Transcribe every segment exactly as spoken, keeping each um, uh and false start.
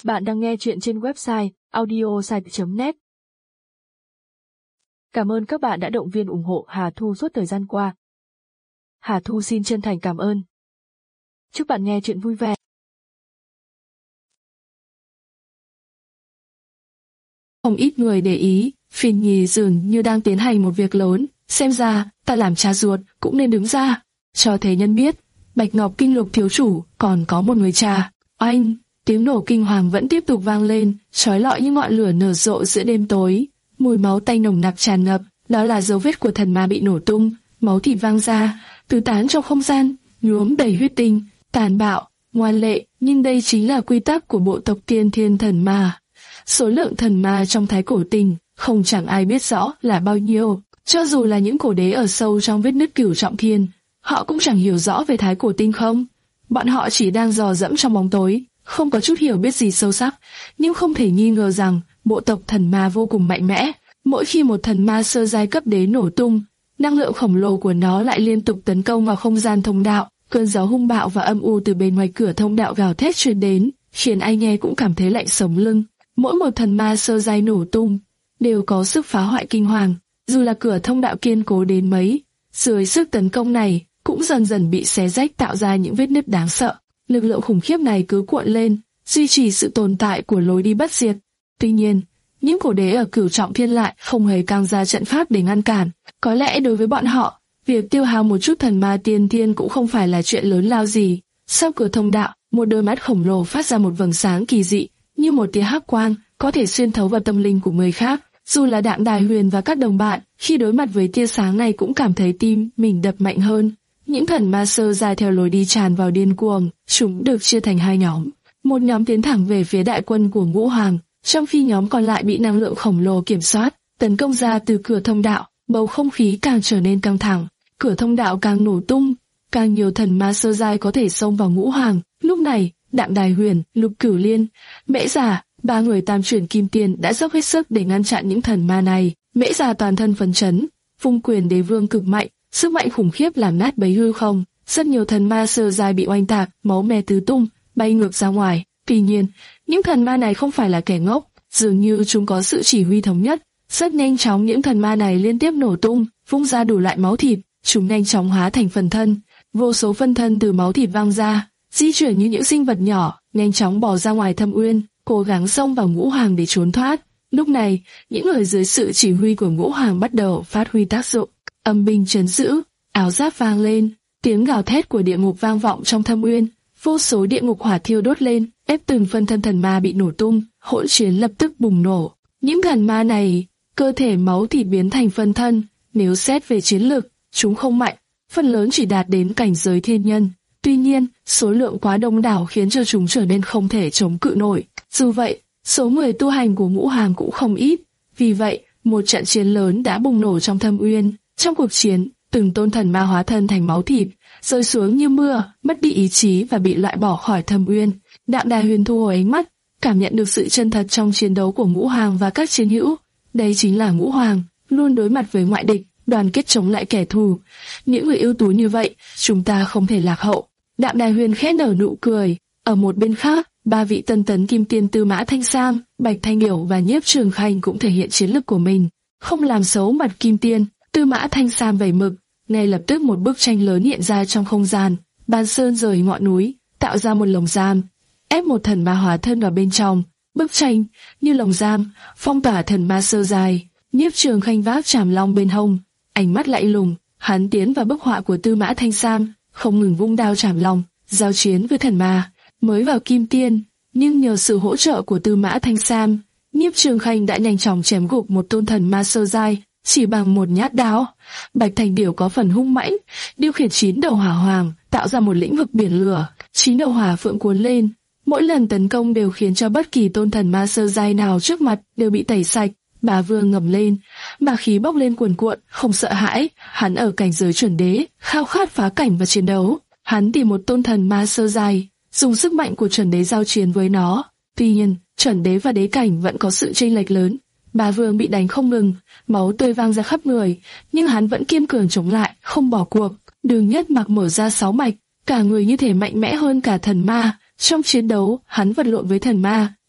Bạn đang nghe chuyện trên website audiosite chấm net. Cảm ơn các bạn đã động viên ủng hộ Hà Thu suốt thời gian qua. Hà Thu xin chân thành cảm ơn. Chúc bạn nghe chuyện vui vẻ. Không ít người để ý, Phiền Nhì dường như đang tiến hành một việc lớn, xem ra, ta làm cha ruột cũng nên đứng ra, cho thế nhân biết, Bạch Ngọc Kinh Lục thiếu chủ còn có một người cha. Oanh, tiếng nổ kinh hoàng vẫn tiếp tục vang lên, chói lọi như ngọn lửa nở rộ giữa đêm tối, mùi máu tanh nồng nặc tràn ngập, đó là dấu vết của thần ma bị nổ tung, máu thịt vang ra, tứ tán trong không gian, nhuốm đầy huyết tinh, tàn bạo, ngoan lệ, nhưng đây chính là quy tắc của bộ tộc Tiên Thiên thần ma. Số lượng thần ma trong Thái Cổ Tinh không chẳng ai biết rõ là bao nhiêu, cho dù là những cổ đế ở sâu trong vết nứt Cửu Trọng Thiên, họ cũng chẳng hiểu rõ về Thái Cổ Tinh không. Bọn họ chỉ đang dò dẫm trong bóng tối, không có chút hiểu biết gì sâu sắc, nhưng không thể nghi ngờ rằng bộ tộc thần ma vô cùng mạnh mẽ. Mỗi khi một thần ma sơ giai cấp đế nổ tung, năng lượng khổng lồ của nó lại liên tục tấn công vào không gian thông đạo. Cơn gió hung bạo và âm u từ bên ngoài cửa thông đạo gào thét truyền đến, khiến ai nghe cũng cảm thấy lạnh sống lưng. Mỗi một thần ma sơ giai nổ tung đều có sức phá hoại kinh hoàng, dù là cửa thông đạo kiên cố đến mấy, dưới sức tấn công này cũng dần dần bị xé rách tạo ra những vết nứt đáng sợ. Lực lượng khủng khiếp này cứ cuộn lên, duy trì sự tồn tại của lối đi bất diệt. Tuy nhiên, những cổ đế ở Cửu Trọng Thiên lại không hề căng ra trận pháp để ngăn cản. Có lẽ đối với bọn họ, việc tiêu hao một chút thần ma tiên thiên cũng không phải là chuyện lớn lao gì. Sau cửa thông đạo, một đôi mắt khổng lồ phát ra một vầng sáng kỳ dị, như một tia hắc quang, có thể xuyên thấu vào tâm linh của người khác. Dù là Đạm Đài Huyền và các đồng bạn, khi đối mặt với tia sáng này cũng cảm thấy tim mình đập mạnh hơn. Những thần ma sơ giai theo lối đi tràn vào điên cuồng, chúng được chia thành hai nhóm. Một nhóm tiến thẳng về phía đại quân của Ngũ Hoàng, trong khi nhóm còn lại bị năng lượng khổng lồ kiểm soát, tấn công ra từ cửa thông đạo. Bầu không khí càng trở nên căng thẳng, cửa thông đạo càng nổ tung, càng nhiều thần ma sơ giai có thể xông vào Ngũ Hoàng. Lúc này, Đạm Đài Huyền, Lục Cửu Liên, Mễ Giả, ba người tam chuyển kim tiền đã dốc hết sức để ngăn chặn những thần ma này. Mễ Giả toàn thân phấn chấn, vung quyền đế vương cực mạnh, sức mạnh khủng khiếp làm nát bấy hư không. Rất nhiều thần ma sơ giai bị oanh tạc, máu me tứ tung, bay ngược ra ngoài. Tuy nhiên, những thần ma này không phải là kẻ ngốc, dường như chúng có sự chỉ huy thống nhất. Rất nhanh chóng những thần ma này liên tiếp nổ tung, vung ra đủ loại máu thịt, chúng nhanh chóng hóa thành phần thân. Vô số phân thân từ máu thịt vang ra, di chuyển như những sinh vật nhỏ, nhanh chóng bò ra ngoài thâm uyên, cố gắng xông vào Ngũ Hoàng để trốn thoát. Lúc này, những người dưới sự chỉ huy của Ngũ Hoàng bắt đầu phát huy tác dụng. Âm binh trấn giữ, áo giáp vang lên, tiếng gào thét của địa ngục vang vọng trong thâm uyên, vô số địa ngục hỏa thiêu đốt lên, ép từng phân thân thần ma bị nổ tung, hỗn chiến lập tức bùng nổ. Những thần ma này, cơ thể máu thịt biến thành phân thân, nếu xét về chiến lực, chúng không mạnh, phần lớn chỉ đạt đến cảnh giới thiên nhân. Tuy nhiên, số lượng quá đông đảo khiến cho chúng trở nên không thể chống cự nổi. Dù vậy, số người tu hành của Ngũ Hoàng cũng không ít. Vì vậy, một trận chiến lớn đã bùng nổ trong thâm uyên. Trong cuộc chiến, từng tôn thần ma hóa thân thành máu thịt, rơi xuống như mưa, mất đi ý chí và bị loại bỏ khỏi thâm uyên. Đạm Đài Huyền thu hồi ánh mắt, cảm nhận được sự chân thật trong chiến đấu của Ngũ Hoàng và các chiến hữu. Đây chính là Ngũ Hoàng, luôn đối mặt với ngoại địch, đoàn kết chống lại kẻ thù. Những người ưu tú như vậy, chúng ta không thể lạc hậu. Đạm Đài Huyền khẽ nở nụ cười. Ở một bên khác, ba vị tân tấn kim tiên Tư Mã Thanh Sam, Bạch Thanh Điểu và Nhiếp Trường Khanh cũng thể hiện chiến lực của mình. Không làm xấu mặt kim tiên, Tư Mã Thanh Sam vẩy mực, ngay lập tức một bức tranh lớn hiện ra trong không gian. Ban Sơn rời ngọn núi, tạo ra một lồng giam, ép một thần ma hóa thân vào bên trong. Bức tranh như lồng giam, phong tỏa thần ma sơ dài. Nhiếp Trường Khanh vác trảm long bên hông, ánh mắt lạnh lùng, hắn tiến vào bức họa của Tư Mã Thanh Sam, không ngừng vung đao trảm long, giao chiến với thần ma. Mới vào kim tiên, nhưng nhờ sự hỗ trợ của Tư Mã Thanh Sam, Nhiếp Trường Khanh đã nhanh chóng chém gục một tôn thần ma sơ giai, chỉ bằng một nhát đao. Bạch Thành Điểu có phần hung mãnh, điều khiển chín đầu hỏa hoàng, tạo ra một lĩnh vực biển lửa, chín đầu hỏa phượng cuốn lên. Mỗi lần tấn công đều khiến cho bất kỳ tôn thần ma sơ giai nào trước mặt đều bị tẩy sạch. Bà Vương ngầm lên, bà khí bốc lên cuồn cuộn, không sợ hãi. Hắn ở cảnh giới chuẩn đế, khao khát phá cảnh và chiến đấu. Hắn tìm một tôn thần ma sơ giai, dùng sức mạnh của chuẩn đế giao chiến với nó. Tuy nhiên, chuẩn đế và đế cảnh vẫn có sự chênh lệch lớn. Bà Vương bị đánh không ngừng, máu tươi vang ra khắp người, nhưng hắn vẫn kiên cường chống lại, không bỏ cuộc. Đường Nhất Mặc mở ra sáu mạch, cả người như thể mạnh mẽ hơn cả thần ma. Trong chiến đấu, hắn vật lộn với thần ma,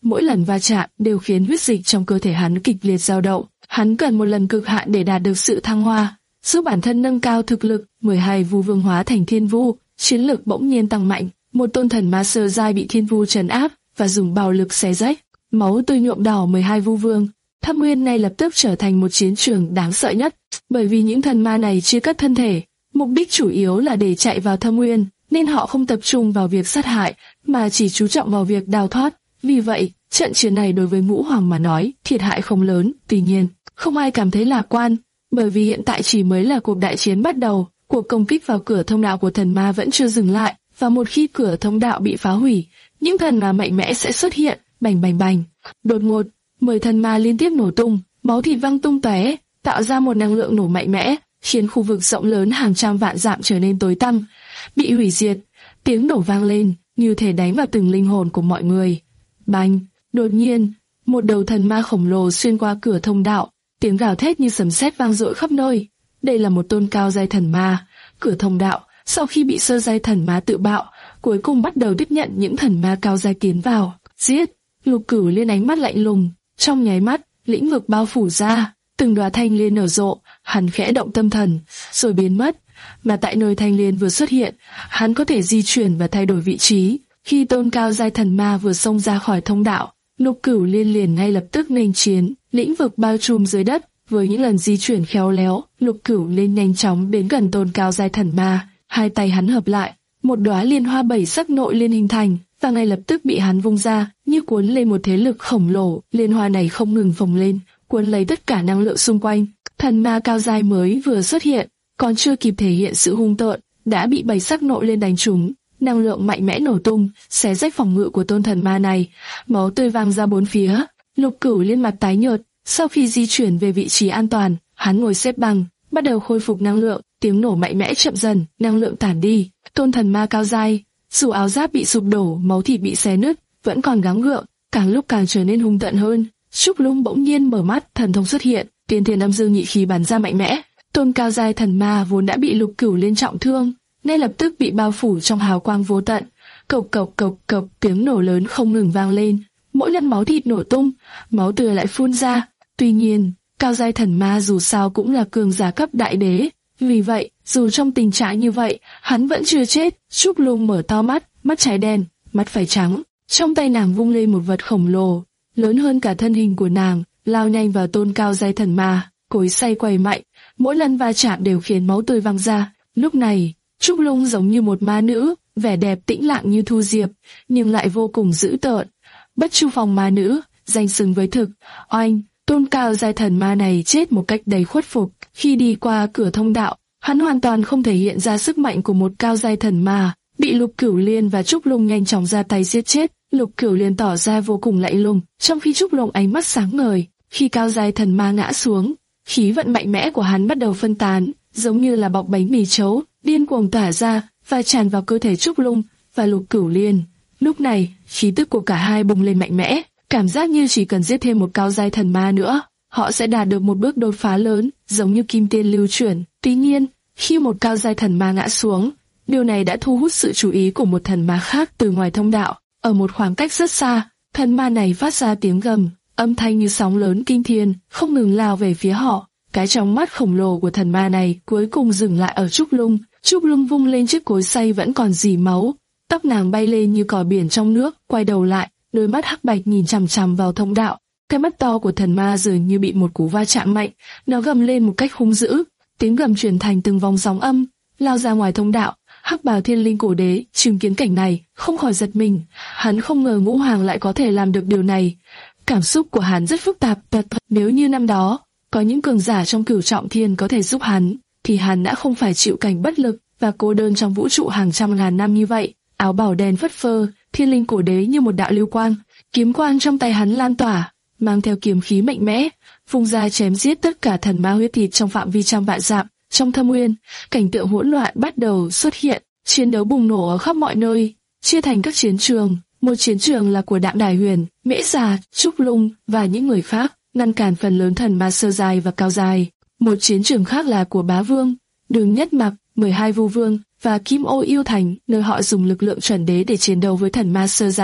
mỗi lần va chạm đều khiến huyết dịch trong cơ thể hắn kịch liệt dao động. Hắn cần một lần cực hạn để đạt được sự thăng hoa, giúp bản thân nâng cao thực lực. mười hai vu vương hóa thành thiên vu, chiến lực bỗng nhiên tăng mạnh. Một tôn thần ma sơ giai bị thiên vu trấn áp và dùng bạo lực xé rách, máu tươi nhuộm đỏ mười hai vu vương. Thâm Nguyên này lập tức trở thành một chiến trường đáng sợ nhất, bởi vì những thần ma này chia cắt thân thể, mục đích chủ yếu là để chạy vào Thâm Nguyên, nên họ không tập trung vào việc sát hại, mà chỉ chú trọng vào việc đào thoát. Vì vậy, trận chiến này đối với Ngũ Hoàng mà nói, thiệt hại không lớn. Tuy nhiên, không ai cảm thấy lạc quan, bởi vì hiện tại chỉ mới là cuộc đại chiến bắt đầu, cuộc công kích vào cửa thông đạo của thần ma vẫn chưa dừng lại, và một khi cửa thông đạo bị phá hủy, những thần ma mạnh mẽ sẽ xuất hiện, bành bành bành. Đột ngột, mười thần ma liên tiếp nổ tung, máu thịt văng tung tóe, tạo ra một năng lượng nổ mạnh mẽ, khiến khu vực rộng lớn hàng trăm vạn dặm trở nên tối tăm, bị hủy diệt. Tiếng nổ vang lên, như thể đánh vào từng linh hồn của mọi người. Bành! Đột nhiên, một đầu thần ma khổng lồ xuyên qua cửa thông đạo, tiếng gào thét như sấm sét vang dội khắp nơi. Đây là một tôn cao giai thần ma. Cửa thông đạo, sau khi bị sơ giai thần ma tự bạo, cuối cùng bắt đầu tiếp nhận những thần ma cao giai tiến vào. Giết! Lục Cửu Liên ánh mắt lạnh lùng, trong nháy mắt, lĩnh vực bao phủ ra, từng đóa thanh liên nở rộ, hắn khẽ động tâm thần, rồi biến mất. Mà tại nơi thanh liên vừa xuất hiện, hắn có thể di chuyển và thay đổi vị trí. Khi tôn cao giai thần ma vừa xông ra khỏi thông đạo, Lục Cửu Liên liền ngay lập tức nghênh chiến, lĩnh vực bao trùm dưới đất. Với những lần di chuyển khéo léo, Lục Cửu Liên nhanh chóng đến gần tôn cao giai thần ma. Hai tay hắn hợp lại, một đóa liên hoa bảy sắc nội liên hình thành, và ngay lập tức bị hắn vung ra, như cuốn lên một thế lực khổng lồ. Liên hoa này không ngừng phồng lên, cuốn lấy tất cả năng lượng xung quanh. Thần ma cao giai mới vừa xuất hiện, còn chưa kịp thể hiện sự hung tợn, đã bị bảy sắc nội liên đánh trúng. Năng lượng mạnh mẽ nổ tung, xé rách phòng ngự của tôn thần ma này, máu tươi văng ra bốn phía. Lục Cửu Liên mặt tái nhợt, sau khi di chuyển về vị trí an toàn, hắn ngồi xếp bằng, bắt đầu khôi phục năng lượng. Tiếng nổ mạnh mẽ chậm dần, năng lượng tản đi. Tôn thần ma cao giai, dù áo giáp bị sụp đổ, máu thịt bị xé nứt, vẫn còn gắng gượng, càng lúc càng trở nên hung tợn hơn. Trúc Lung bỗng nhiên mở mắt, thần thông xuất hiện, tiên thiên âm dương nhị khí bắn ra mạnh mẽ. Tôn cao giai thần ma vốn đã bị Lục Cửu Liên trọng thương, nên lập tức bị bao phủ trong hào quang vô tận. Cộc cộc cộc cộc, tiếng nổ lớn không ngừng vang lên. Mỗi lần máu thịt nổ tung, máu tươi lại phun ra. Tuy nhiên, cao giai thần ma dù sao cũng là cường giả cấp đại đế, vì vậy, dù trong tình trạng như vậy, hắn vẫn chưa chết. Trúc Lung mở to mắt, mắt trái đen, mắt phải trắng. Trong tay nàng vung lên một vật khổng lồ, lớn hơn cả thân hình của nàng, lao nhanh vào tôn cao giai thần ma. Cối xay quay mạnh, mỗi lần va chạm đều khiến máu tươi văng ra. Lúc này, Trúc Lung giống như một ma nữ, vẻ đẹp tĩnh lặng như thu diệp, nhưng lại vô cùng dữ tợn. Bất Chu Phong ma nữ, danh xứng với thực. Oanh, tôn cao giai thần ma này chết một cách đầy khuất phục. Khi đi qua cửa thông đạo, hắn hoàn toàn không thể hiện ra sức mạnh của một cao giai thần ma, bị Lục Cửu Liên và Trúc Lung nhanh chóng ra tay giết chết. Lục Cửu Liên tỏ ra vô cùng lạnh lùng, trong khi Trúc Lung ánh mắt sáng ngời. Khi cao giai thần ma ngã xuống, khí vận mạnh mẽ của hắn bắt đầu phân tán, giống như là bọc bánh mì chấu, điên cuồng tỏa ra và tràn vào cơ thể Trúc Lung và Lục Cửu Liên. Lúc này, khí tức của cả hai bùng lên mạnh mẽ, cảm giác như chỉ cần giết thêm một cao giai thần ma nữa, họ sẽ đạt được một bước đột phá lớn, giống như kim tiên lưu chuyển. Tuy nhiên, khi một cao giai thần ma ngã xuống, điều này đã thu hút sự chú ý của một thần ma khác từ ngoài thông đạo. Ở một khoảng cách rất xa, thần ma này phát ra tiếng gầm, âm thanh như sóng lớn kinh thiên, không ngừng lao về phía họ. Cái trong mắt khổng lồ của thần ma này cuối cùng dừng lại ở Trúc Lung. Trúc Lung vung lên chiếc cối xay vẫn còn rỉ máu, tóc nàng bay lên như cỏ biển trong nước, quay đầu lại, đôi mắt hắc bạch nhìn chằm chằm vào thông đạo. Cái mắt to của thần ma dường như bị một cú va chạm mạnh, nó gầm lên một cách hung dữ, tiếng gầm truyền thành từng vòng sóng âm, lao ra ngoài thông đạo. Hắc bào thiên linh cổ đế chứng kiến cảnh này, không khỏi giật mình, hắn không ngờ Ngũ Hoàng lại có thể làm được điều này. Cảm xúc của hắn rất phức tạp, nếu như năm đó có những cường giả trong cửu trọng thiên có thể giúp hắn, thì hắn đã không phải chịu cảnh bất lực và cô đơn trong vũ trụ hàng trăm ngàn năm như vậy. Áo bào đen phất phơ, thiên linh cổ đế như một đạo lưu quang, kiếm quang trong tay hắn lan tỏa, mang theo kiếm khí mạnh mẽ, vung ra chém giết tất cả thần ma huyết thịt trong phạm vi trăm vạn dặm. Trong Thâm Nguyên, cảnh tượng hỗn loạn bắt đầu xuất hiện, chiến đấu bùng nổ ở khắp mọi nơi, chia thành các chiến trường. Một chiến trường là của Đạm Đài Huyền, Mễ Già, Trúc Lung và những người khác, ngăn cản phần lớn thần ma sơ giai và cao giai. Một chiến trường khác là của Bá Vương, Đường Nhất Mặc, mười hai Vu Vương và Kim Ô Yêu Thành, nơi họ dùng lực lượng chuẩn đế để chiến đấu với thần ma sơ giai.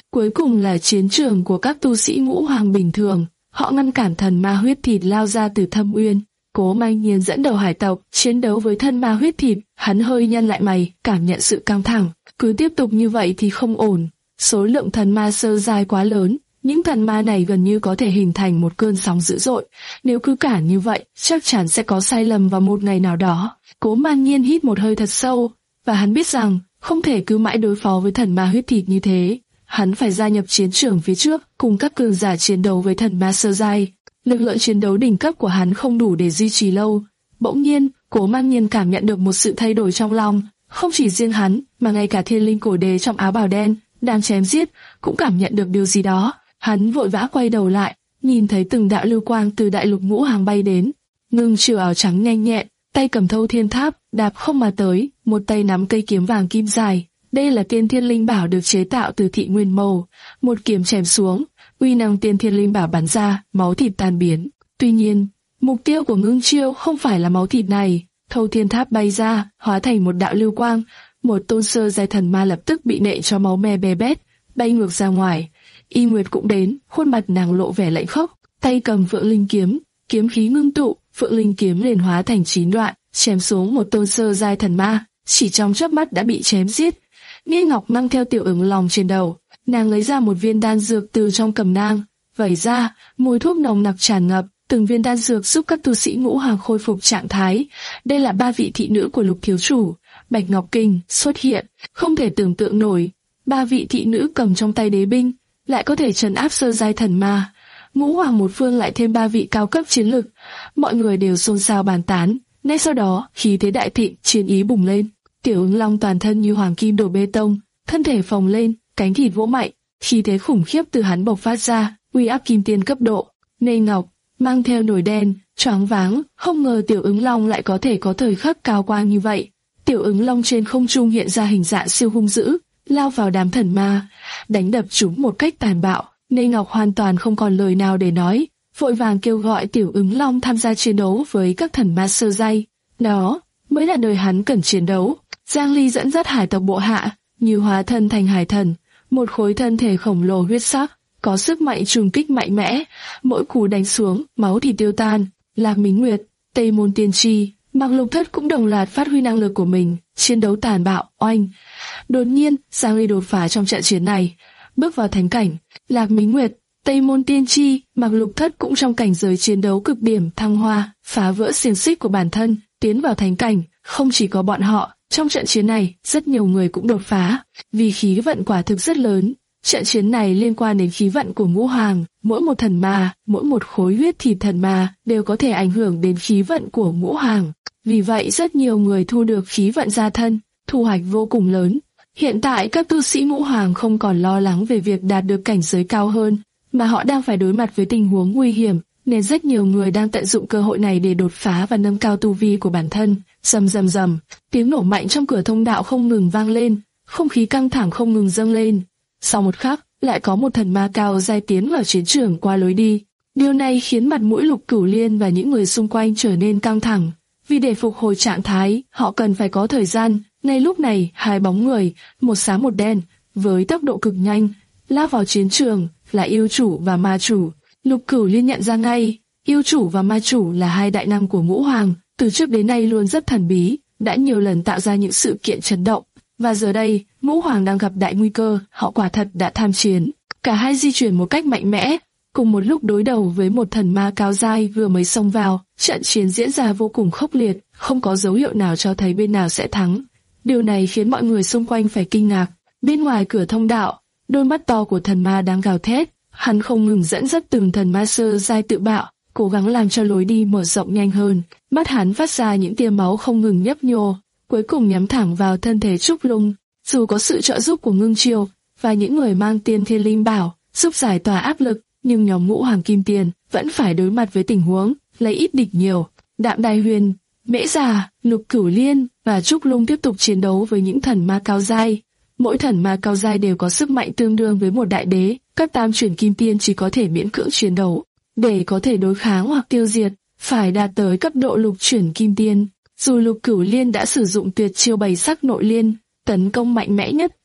Cuối cùng là chiến trường của các tu sĩ ngũ hoàng bình thường, họ ngăn cản thần ma huyết thịt lao ra từ thâm uyên. Cố Mang Nhiên dẫn đầu hải tộc chiến đấu với thân ma huyết thịt, hắn hơi nhăn lại mày, cảm nhận sự căng thẳng. Cứ tiếp tục như vậy thì không ổn. Số lượng thần ma sơ giai quá lớn, những thần ma này gần như có thể hình thành một cơn sóng dữ dội. Nếu cứ cản như vậy, chắc chắn sẽ có sai lầm vào một ngày nào đó. Cố Mang Nhiên hít một hơi thật sâu, và hắn biết rằng không thể cứ mãi đối phó với thần ma huyết thịt như thế. Hắn phải gia nhập chiến trường phía trước, cùng các cường giả chiến đấu với thần ma sơ giai. Lực lượng chiến đấu đỉnh cấp của hắn không đủ để duy trì lâu. Bỗng nhiên, Cố Mang Nhiên cảm nhận được một sự thay đổi trong lòng. Không chỉ riêng hắn, mà ngay cả thiên linh cổ đế trong áo bào đen đang chém giết cũng cảm nhận được điều gì đó. Hắn vội vã quay đầu lại, nhìn thấy từng đạo lưu quang từ đại lục ngũ hàng bay đến. Ngưng Chiều áo trắng nhanh nhẹn, tay cầm thâu thiên tháp, đạp không mà tới, một tay nắm cây kiếm vàng kim dài. Đây là tiên thiên linh bảo được chế tạo từ thị nguyên màu. Một kiếm chém xuống, uy năng tiên thiên linh bảo bắn ra, máu thịt tan biến. Tuy nhiên, mục tiêu của Ngưng Chiêu không phải là máu thịt này. Thâu thiên tháp bay ra, hóa thành một đạo lưu quang. Một tôn sơ giai thần ma lập tức bị nện cho máu me bê bét, bay ngược ra ngoài. Y Nguyệt cũng đến, khuôn mặt nàng lộ vẻ lạnh khốc, tay cầm Phượng Linh kiếm, kiếm khí ngưng tụ, Phượng Linh kiếm liền hóa thành chín đoạn, chém xuống một tôn sơ giai thần ma, chỉ trong chớp mắt đã bị chém giết. Nghe Ngọc mang theo Tiểu Ứng Long trên đầu, nàng lấy ra một viên đan dược từ trong cầm nang, vẩy ra, mùi thuốc nồng nặc tràn ngập. Từng viên đan dược giúp các tu sĩ ngũ hoàng khôi phục trạng thái. Đây là ba vị thị nữ của Lục thiếu chủ. Bạch Ngọc Kinh xuất hiện, không thể tưởng tượng nổi. Ba vị thị nữ cầm trong tay đế binh, lại có thể trấn áp sơ giai thần ma. Ngũ hoàng một phương lại thêm ba vị cao cấp chiến lực. Mọi người đều xôn xao bàn tán. Ngay sau đó, khí thế đại thịnh, chiến ý bùng lên. Tiểu Ứng Long toàn thân như hoàng kim đổ bê tông, thân thể phồng lên, cánh thịt vỗ mạnh, khí thế khủng khiếp từ hắn bộc phát ra, uy áp kim tiên cấp độ. Nê Ngọc mang theo nổi đen, choáng váng, không ngờ Tiểu Ứng Long lại có thể có thời khắc cao quang như vậy. Tiểu Ứng Long trên không trung hiện ra hình dạng siêu hung dữ, lao vào đám thần ma, đánh đập chúng một cách tàn bạo. Nê Ngọc hoàn toàn không còn lời nào để nói, vội vàng kêu gọi Tiểu Ứng Long tham gia chiến đấu với các thần ma sơ giai. Đó mới là nơi hắn cần chiến đấu. Giang Ly dẫn dắt hải tộc bộ hạ, như hóa thân thành hải thần, một khối thân thể khổng lồ huyết sắc, có sức mạnh trùng kích mạnh mẽ, mỗi cú đánh xuống, máu thì tiêu tan. Lạc Mính Nguyệt, Tây Môn Tiên Tri, Mạc Lục Thất cũng đồng loạt phát huy năng lực của mình, chiến đấu tàn bạo, oanh. Đột nhiên, Giang Ly đột phá trong trận chiến này, bước vào thánh cảnh. Lạc Mính Nguyệt, Tây Môn Tiên Tri, Mạc Lục Thất cũng trong cảnh giới chiến đấu cực điểm thăng hoa, phá vỡ xiềng xích của bản thân, tiến vào thánh cảnh. Không chỉ có bọn họ, trong trận chiến này, rất nhiều người cũng đột phá, vì khí vận quả thực rất lớn. Trận chiến này liên quan đến khí vận của ngũ hoàng, mỗi một thần ma, mỗi một khối huyết thịt thần ma đều có thể ảnh hưởng đến khí vận của ngũ hoàng. Vì vậy rất nhiều người thu được khí vận gia thân, thu hoạch vô cùng lớn. Hiện tại các tu sĩ ngũ hoàng không còn lo lắng về việc đạt được cảnh giới cao hơn, mà họ đang phải đối mặt với tình huống nguy hiểm, nên rất nhiều người đang tận dụng cơ hội này để đột phá và nâng cao tu vi của bản thân. Rầm rầm rầm, tiếng nổ mạnh trong cửa thông đạo không ngừng vang lên, không khí căng thẳng không ngừng dâng lên. Sau một khắc, lại có một thần ma cao giai tiến vào chiến trường qua lối đi. Điều này khiến mặt mũi Lục Cửu Liên và những người xung quanh trở nên căng thẳng. Vì để phục hồi trạng thái, họ cần phải có thời gian. Ngay lúc này, hai bóng người, một xám một đen, với tốc độ cực nhanh, lao vào chiến trường, là yêu chủ và ma chủ. Lục Cửu Liên nhận ra ngay, yêu chủ và ma chủ là hai đại năng của ngũ hoàng, từ trước đến nay luôn rất thần bí, đã nhiều lần tạo ra những sự kiện chấn động. Và giờ đây, ngũ hoàng đang gặp đại nguy cơ, họ quả thật đã tham chiến. Cả hai di chuyển một cách mạnh mẽ, cùng một lúc đối đầu với một thần ma cao giai vừa mới xông vào. Trận chiến diễn ra vô cùng khốc liệt, không có dấu hiệu nào cho thấy bên nào sẽ thắng. Điều này khiến mọi người xung quanh phải kinh ngạc. Bên ngoài cửa thông đạo, đôi mắt to của thần ma đang gào thét. Hắn không ngừng dẫn dắt từng thần ma sơ giai tự bạo, cố gắng làm cho lối đi mở rộng nhanh hơn. Mắt hắn phát ra những tia máu không ngừng nhấp nhô, cuối cùng nhắm thẳng vào thân thể Trúc Lung. Dù có sự trợ giúp của Ngưng Chiêu và những người mang tiên thiên linh bảo giúp giải tỏa áp lực, nhưng nhóm ngũ hoàng kim tiền vẫn phải đối mặt với tình huống lấy ít địch nhiều. Đạm Đài Huyền, Mễ Già, Lục Cửu Liên và Trúc Lung tiếp tục chiến đấu với những thần ma cao giai. Mỗi thần ma cao giai đều có sức mạnh tương đương với một đại đế. Các tam chuyển kim tiên chỉ có thể miễn cưỡng chiến đấu. Để có thể đối kháng hoặc tiêu diệt, phải đạt tới cấp độ lục chuyển kim tiên. Dù Lục Cửu Liên đã sử dụng tuyệt chiêu bảy sắc nội liên, tấn công mạnh mẽ nhất,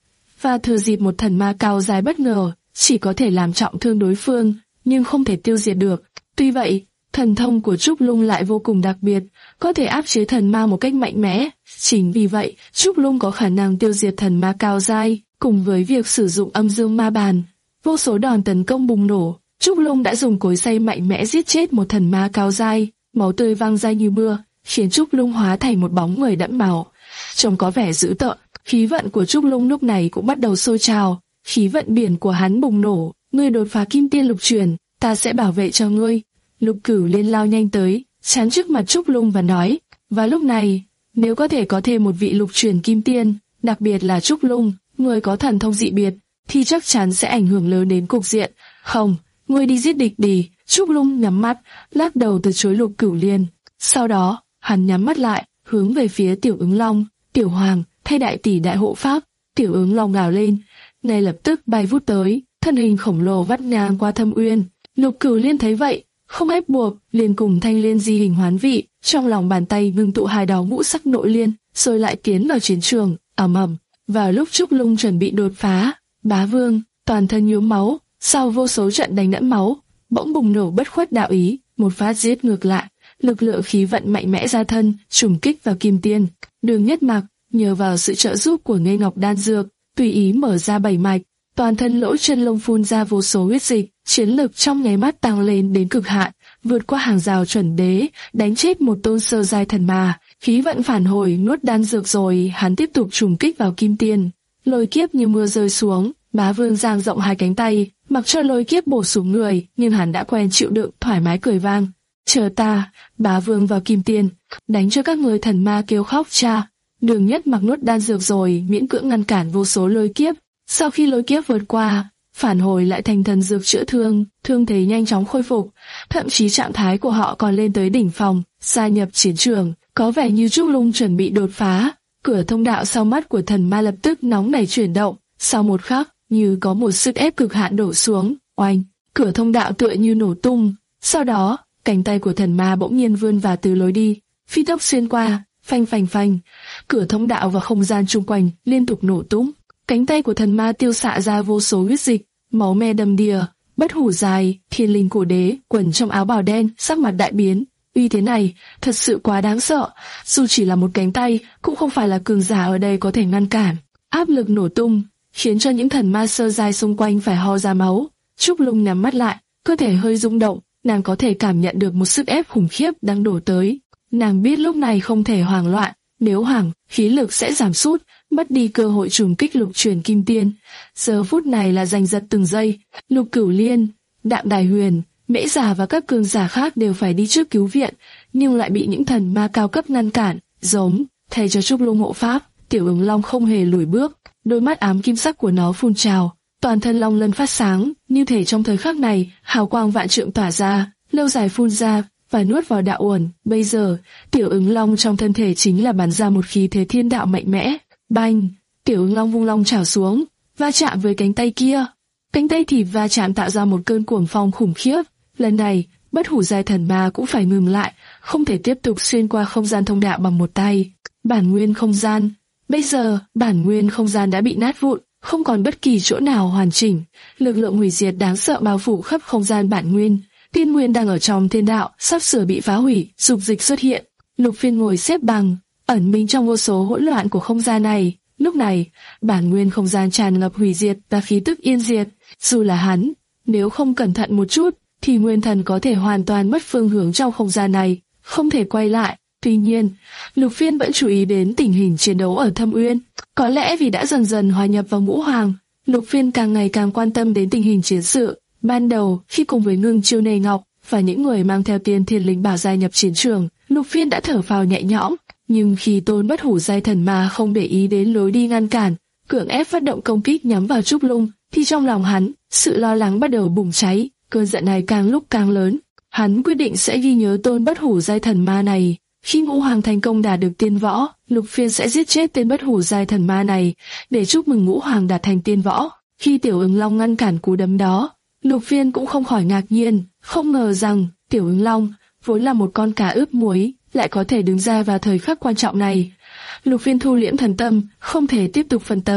và thừa dịp một thần ma cao dài bất ngờ, chỉ có thể làm trọng thương đối phương, nhưng không thể tiêu diệt được. Tuy vậy, thần thông của Trúc Lung lại vô cùng đặc biệt, có thể áp chế thần ma một cách mạnh mẽ. Chính vì vậy, Trúc Lung có khả năng tiêu diệt thần ma cao giai, cùng với việc sử dụng âm dương ma bàn. Vô số đòn tấn công bùng nổ, Trúc Lung đã dùng cối xay mạnh mẽ giết chết một thần ma cao giai, máu tươi văng ra như mưa, khiến Trúc Lung hóa thành một bóng người đẫm máu, trông có vẻ dữ tợn. Khí vận của Trúc Lung lúc này cũng bắt đầu sôi trào, khí vận biển của hắn bùng nổ. Ngươi đột phá kim tiên lục truyền, ta sẽ bảo vệ cho ngươi. Lục Cửu Liên lao nhanh tới, chắn trước mặt Trúc Lung và nói, và lúc này, nếu có thể có thêm một vị lục truyền kim tiên, đặc biệt là Trúc Lung, người có thần thông dị biệt, thì chắc chắn sẽ ảnh hưởng lớn đến cục diện. Không, ngươi đi giết địch đi. Trúc Lung nhắm mắt, lắc đầu từ chối Lục Cửu Liên. Sau đó, hắn nhắm mắt lại, hướng về phía Tiểu Ứng Long. Tiểu Hoàng, thay đại tỷ đại hộ pháp. Tiểu Ứng Long gào lên, ngay lập tức bay vút tới, thân hình khổng lồ vắt ngang qua Thâm Uyên. Lục Cửu Liên thấy vậy, không ép buộc, liền cùng Thanh Liên di hình hoán vị, trong lòng bàn tay ngưng tụ hai đạo ngũ sắc nội liên, rồi lại tiến vào chiến trường. Ầm ầm. Vào lúc Trúc Lung chuẩn bị đột phá, Bá Vương toàn thân nhuốm máu, sau vô số trận đánh đẫm máu, bỗng bùng nổ bất khuất đạo ý, một phát giết ngược lại, lực lượng khí vận mạnh mẽ ra thân, trùng kích vào kim tiên. Đường Nhất Mặc nhờ vào sự trợ giúp của Ngây Ngọc đan dược, tùy ý mở ra bảy mạch, toàn thân lỗ chân lông phun ra vô số huyết dịch, chiến lực trong nháy mắt tăng lên đến cực hạn, vượt qua hàng rào chuẩn đế, đánh chết một tôn sơ giai thần ma. Khí vận phản hồi nuốt đan dược rồi, hắn tiếp tục trùng kích vào kim tiên. Lôi kiếp như mưa rơi xuống, Bá Vương dang rộng hai cánh tay, mặc cho lôi kiếp bổ xuống người, nhưng hắn đã quen chịu đựng, thoải mái cười vang. Chờ ta, Bá Vương vào kim tiên, đánh cho các người thần ma kêu khóc cha. Đường Nhất Mặc nuốt đan dược rồi, miễn cưỡng ngăn cản vô số lôi kiếp. Sau khi lôi kiếp vượt qua, phản hồi lại thành thần dược chữa thương, thương thế nhanh chóng khôi phục, thậm chí trạng thái của họ còn lên tới đỉnh phong. Gia nhập chiến trường, có vẻ như Trúc Lung chuẩn bị đột phá. Cửa thông đạo sau mắt của thần ma lập tức nóng nảy chuyển động, sau một khắc, như có một sức ép cực hạn đổ xuống, oanh, cửa thông đạo tựa như nổ tung. Sau đó, cánh tay của thần ma bỗng nhiên vươn vào từ lối đi, phi tốc xuyên qua, phanh phanh phanh, cửa thông đạo và không gian chung quanh liên tục nổ tung. Cánh tay của thần ma tiêu xạ ra vô số huyết dịch, máu me đầm đìa. Bất Hủ Dài, Thiên Linh Cổ Đế, quần trong áo bào đen, sắc mặt đại biến. Uy thế này, thật sự quá đáng sợ, dù chỉ là một cánh tay, cũng không phải là cường giả ở đây có thể ngăn cản. Áp lực nổ tung, khiến cho những thần ma sơ giai xung quanh phải ho ra máu. Trúc Lung nhắm mắt lại, cơ thể hơi rung động, nàng có thể cảm nhận được một sức ép khủng khiếp đang đổ tới. Nàng biết lúc này không thể hoảng loạn, nếu hoảng, khí lực sẽ giảm sút, mất đi cơ hội trùng kích lục truyền kim tiên. Giờ phút này là giành giật từng giây. Lục Cửu Liên, Đạm Đài Huyền, Mễ Giả và các cường giả khác đều phải đi trước cứu viện, nhưng lại bị những thần ma cao cấp ngăn cản. Giống, thay cho Trúc Lung hộ pháp, Tiểu Ứng Long không hề lùi bước, đôi mắt ám kim sắc của nó phun trào, toàn thân long lân phát sáng, như thể trong thời khắc này, hào quang vạn trượng tỏa ra, lâu dài phun ra và nuốt vào đạo uẩn. Bây giờ, Tiểu Ứng Long trong thân thể chính là bắn ra một khí thế thiên đạo mạnh mẽ. Bành! Tiểu Ứng Long vung long chảo xuống, va chạm với cánh tay kia. Cánh tay thịt va chạm tạo ra một cơn cuồng phong khủng khiếp. Lần này, Bất Hủ Giai thần ma cũng phải ngừng lại, không thể tiếp tục xuyên qua không gian thông đạo bằng một tay. Bản nguyên không gian. Bây giờ, bản nguyên không gian đã bị nát vụn, không còn bất kỳ chỗ nào hoàn chỉnh. Lực lượng hủy diệt đáng sợ bao phủ khắp không gian bản nguyên. Tiên nguyên đang ở trong thiên đạo, sắp sửa bị phá hủy, dục dịch xuất hiện. Lục Phiên ngồi xếp bằng, ẩn mình trong vô số hỗn loạn của không gian này. Lúc này, bản nguyên không gian tràn ngập hủy diệt và khí tức yên diệt. Dù là hắn, nếu không cẩn thận một chút, thì nguyên thần có thể hoàn toàn mất phương hướng trong không gian này, không thể quay lại. Tuy nhiên, Lục Phiên vẫn chú ý đến tình hình chiến đấu ở Thâm Uyên. Có lẽ vì đã dần dần hòa nhập vào Ngũ Hoàng, Lục Phiên càng ngày càng quan tâm đến tình hình chiến sự. Ban đầu, khi cùng với Ngưng Chiêu Nề Ngọc và những người mang theo Tiên Thiên Linh Bảo gia nhập chiến trường, Lục Phiên đã thở phào nhẹ nhõm. Nhưng khi Tôn Bất Hủ Giai thần ma không để ý đến lối đi ngăn cản, cưỡng ép phát động công kích nhắm vào Trúc Lung, thì trong lòng hắn, sự lo lắng bắt đầu bùng cháy. Cơn giận này càng lúc càng lớn. Hắn quyết định sẽ ghi nhớ Tôn Bất Hủ Giai thần ma này. Khi Ngũ Hoàng thành công đạt được tiên võ, Lục Phiên sẽ giết chết tên Bất Hủ Giai thần ma này để chúc mừng Ngũ Hoàng đạt thành tiên võ. Khi Tiểu Ứng Long ngăn cản cú đấm đó, Lục Phiên cũng không khỏi ngạc nhiên, không ngờ rằng Tiểu Ứng Long vốn là một con cá ướp muối, lại có thể đứng ra vào thời khắc quan trọng này. Lục Phiên thu liễm thần tâm, không thể tiếp tục phân tâm.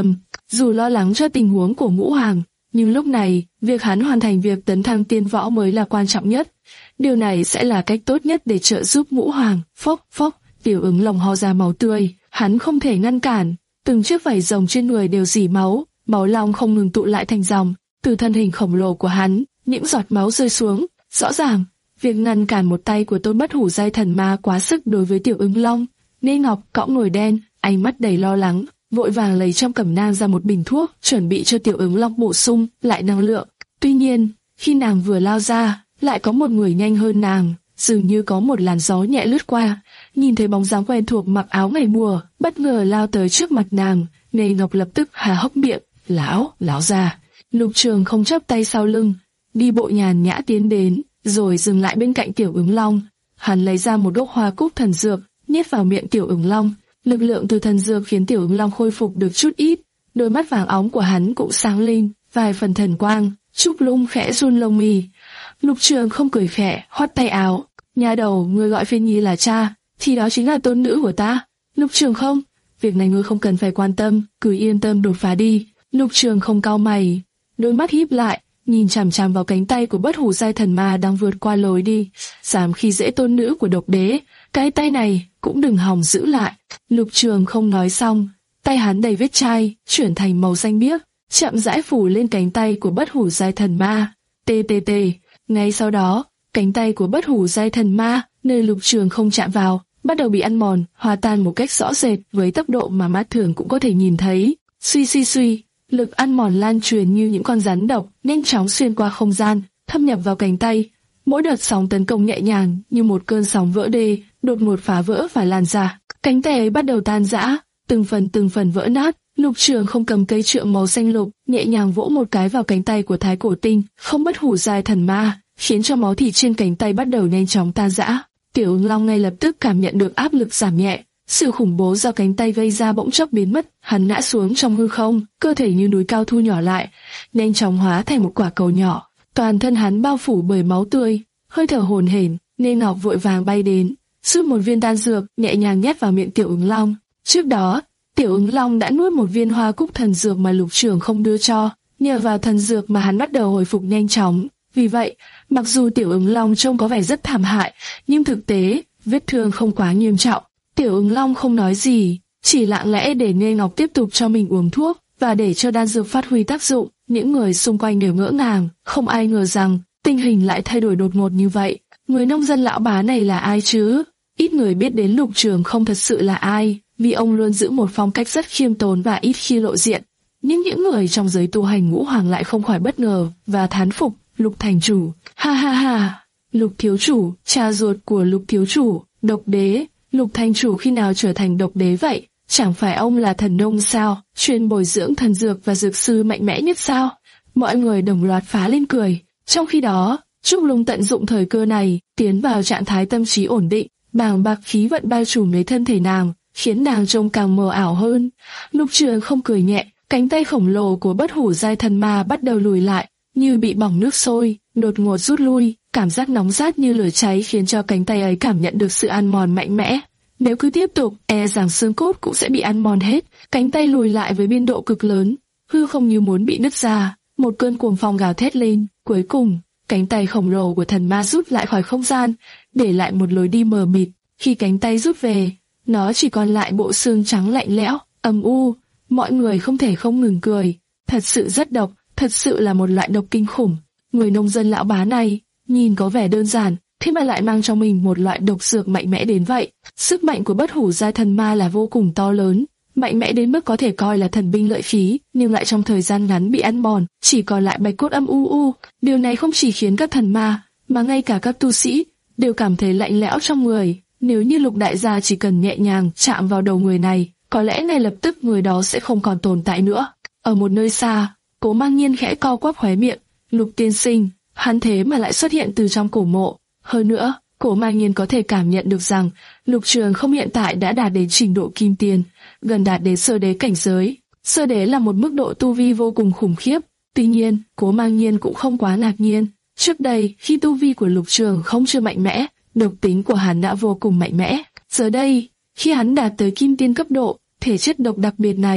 dù lo lắng cho tình huống của Ngũ Hoàng, nhưng lúc này, việc hắn hoàn thành việc tấn thăng tiên võ mới là quan trọng nhất. Điều này sẽ là cách tốt nhất để trợ giúp Ngũ Hoàng. Phốc phốc, Tiểu Ứng Long ho ra máu tươi, hắn không thể ngăn cản. Từng chiếc vảy rồng trên người đều rỉ máu, máu long không ngừng tụ lại thành dòng. Từ thân hình khổng lồ của hắn, những giọt máu rơi xuống. Rõ ràng, việc ngăn cản một tay của Tôn Bất Hủ giai thần ma quá sức đối với Tiểu Ứng Long. Nê Ngọc cõng nồi đen, ánh mắt đầy lo lắng, vội vàng lấy trong cẩm nang ra một bình thuốc, chuẩn bị cho Tiểu Ứng Long bổ sung lại năng lượng. Tuy nhiên, khi nàng vừa lao ra, lại có một người nhanh hơn nàng, dường như có một làn gió nhẹ lướt qua, nhìn thấy bóng dáng quen thuộc mặc áo ngày mùa, bất ngờ lao tới trước mặt nàng. Nê Ngọc lập tức há hốc miệng, lão, lão già. Lục Trường không chắp tay sau lưng, đi bộ nhàn nhã tiến đến, rồi dừng lại bên cạnh Tiểu Ứng Long. Hắn lấy ra một gốc hoa cúc thần dược, nhét vào miệng Tiểu Ứng Long. Lực lượng từ thần dược khiến Tiểu Ứng Long khôi phục được chút ít, đôi mắt vàng óng của hắn cũng sáng lên vài phần thần quang. Trúc Lung khẽ run lông mi. Lục Trường không cười khẽ, khoát tay áo. Nhà đầu, ngươi gọi Phiên Nhi là cha, thì đó chính là tôn nữ của ta. Lục Trường không, việc này ngươi không cần phải quan tâm, cứ yên tâm đột phá đi. Lục Trường không cau mày, đôi mắt híp lại, nhìn chằm chằm vào cánh tay của Bất Hủ giai thần ma đang vượt qua lối đi. Dám khi dễ tôn nữ của độc đế, cái tay này cũng đừng hòng giữ lại. Lục Trường không nói xong, tay hắn đầy vết chai, chuyển thành màu xanh biếc, chậm rãi phủ lên cánh tay của Bất Hủ giai thần ma. Tê tê tê. Ngay sau đó, cánh tay của Bất Hủ giai thần ma, nơi Lục Trường không chạm vào, bắt đầu bị ăn mòn, hòa tan một cách rõ rệt với tốc độ mà mắt thường cũng có thể nhìn thấy. Suy suy suy, lực ăn mòn lan truyền như những con rắn độc, nhanh chóng xuyên qua không gian, thâm nhập vào cánh tay. Mỗi đợt sóng tấn công nhẹ nhàng như một cơn sóng vỡ đê, đột ngột phá vỡ và lan ra. Cánh tay ấy bắt đầu tan rã, từng phần từng phần vỡ nát. Lục Trường không cầm cây trượng màu xanh lục, nhẹ nhàng vỗ một cái vào cánh tay của Thái Cổ Tinh, không Bất Hủ giai thần ma, khiến cho máu thịt trên cánh tay bắt đầu nhanh chóng tan rã. Tiểu Ứng Long ngay lập tức cảm nhận được áp lực giảm nhẹ, sự khủng bố do cánh tay gây ra bỗng chốc biến mất, hắn ngã xuống trong hư không, cơ thể như núi cao thu nhỏ lại, nhanh chóng hóa thành một quả cầu nhỏ. Toàn thân hắn bao phủ bởi máu tươi, hơi thở hổn hển. Nê Ngọc vội vàng bay đến, rút một viên đan dược, nhẹ nhàng nhét vào miệng Tiểu Ứng Long. Trước đó, Tiểu Ứng Long đã nuốt một viên hoa cúc thần dược mà Lục Trường không đưa cho, nhờ vào thần dược mà hắn bắt đầu hồi phục nhanh chóng. Vì vậy, mặc dù Tiểu Ứng Long trông có vẻ rất thảm hại, nhưng thực tế, vết thương không quá nghiêm trọng. Tiểu Ứng Long không nói gì, chỉ lặng lẽ để Nê Ngọc tiếp tục cho mình uống thuốc, và để cho đan dược phát huy tác dụng. Những người xung quanh đều ngỡ ngàng, không ai ngờ rằng tình hình lại thay đổi đột ngột như vậy. Người nông dân lão bá này là ai chứ? Ít người biết đến Lục Trường không thật sự là ai, vì ông luôn giữ một phong cách rất khiêm tốn và ít khi lộ diện. Nhưng những người trong giới tu hành Ngũ Hoàng lại không khỏi bất ngờ và thán phục. Lục thành chủ, ha ha ha, Lục thiếu chủ, cha ruột của Lục thiếu chủ, độc đế. Lục thành chủ khi nào trở thành độc đế vậy? Chẳng phải ông là thần nông sao, chuyên bồi dưỡng thần dược và dược sư mạnh mẽ nhất sao? Mọi người đồng loạt phá lên cười. Trong khi đó, Trúc Lung tận dụng thời cơ này, tiến vào trạng thái tâm trí ổn định, bàng bạc khí vận bao trùm lấy thân thể nàng, khiến nàng trông càng mờ ảo hơn. Lục Trường không cười nhẹ, cánh tay khổng lồ của Bất Hủ giai thần ma bắt đầu lùi lại, như bị bỏng nước sôi, đột ngột rút lui. Cảm giác nóng rát như lửa cháy khiến cho cánh tay ấy cảm nhận được sự ăn mòn mạnh mẽ. Nếu cứ tiếp tục, e rằng xương cốt cũng sẽ bị ăn mòn hết. Cánh tay lùi lại với biên độ cực lớn, hư không như muốn bị nứt ra. Một cơn cuồng phong gào thét lên. Cuối cùng, cánh tay khổng lồ của thần ma rút lại khỏi không gian, để lại một lối đi mờ mịt. Khi cánh tay rút về, nó chỉ còn lại bộ xương trắng lạnh lẽo, âm u. Mọi người không thể không ngừng cười. Thật sự rất độc, thật sự là một loại độc kinh khủng. Người nông dân lão bá này, nhìn có vẻ đơn giản, thế mà lại mang trong mình một loại độc dược mạnh mẽ đến vậy. Sức mạnh của Bất Hủ giai thần ma là vô cùng to lớn, mạnh mẽ đến mức có thể coi là thần binh lợi khí, nhưng lại trong thời gian ngắn bị ăn mòn, chỉ còn lại bạch cốt âm u u. Điều này không chỉ khiến các thần ma, mà ngay cả các tu sĩ đều cảm thấy lạnh lẽo trong người. Nếu như Lục đại gia chỉ cần nhẹ nhàng chạm vào đầu người này, có lẽ ngay lập tức người đó sẽ không còn tồn tại nữa. Ở một nơi xa, Cố Mang Nhiên khẽ co quắp khóe miệng. Lục tiên sinh, hắn thế mà lại xuất hiện từ trong cổ mộ. Hơn nữa, Cố Mang Nhiên có thể cảm nhận được rằng Lục Trường không hiện tại đã đạt đến trình độ kim tiền, gần đạt đến sơ đế cảnh giới. Sơ đế là một mức độ tu vi vô cùng khủng khiếp. Tuy nhiên, Cố Mang Nhiên cũng không quá ngạc nhiên. Trước đây, khi tu vi của Lục Trường không chưa mạnh mẽ, độc tính của hắn đã vô cùng mạnh mẽ. Giờ đây, khi hắn đạt tới kim tiên cấp độ, thể chất độc đặc biệt này,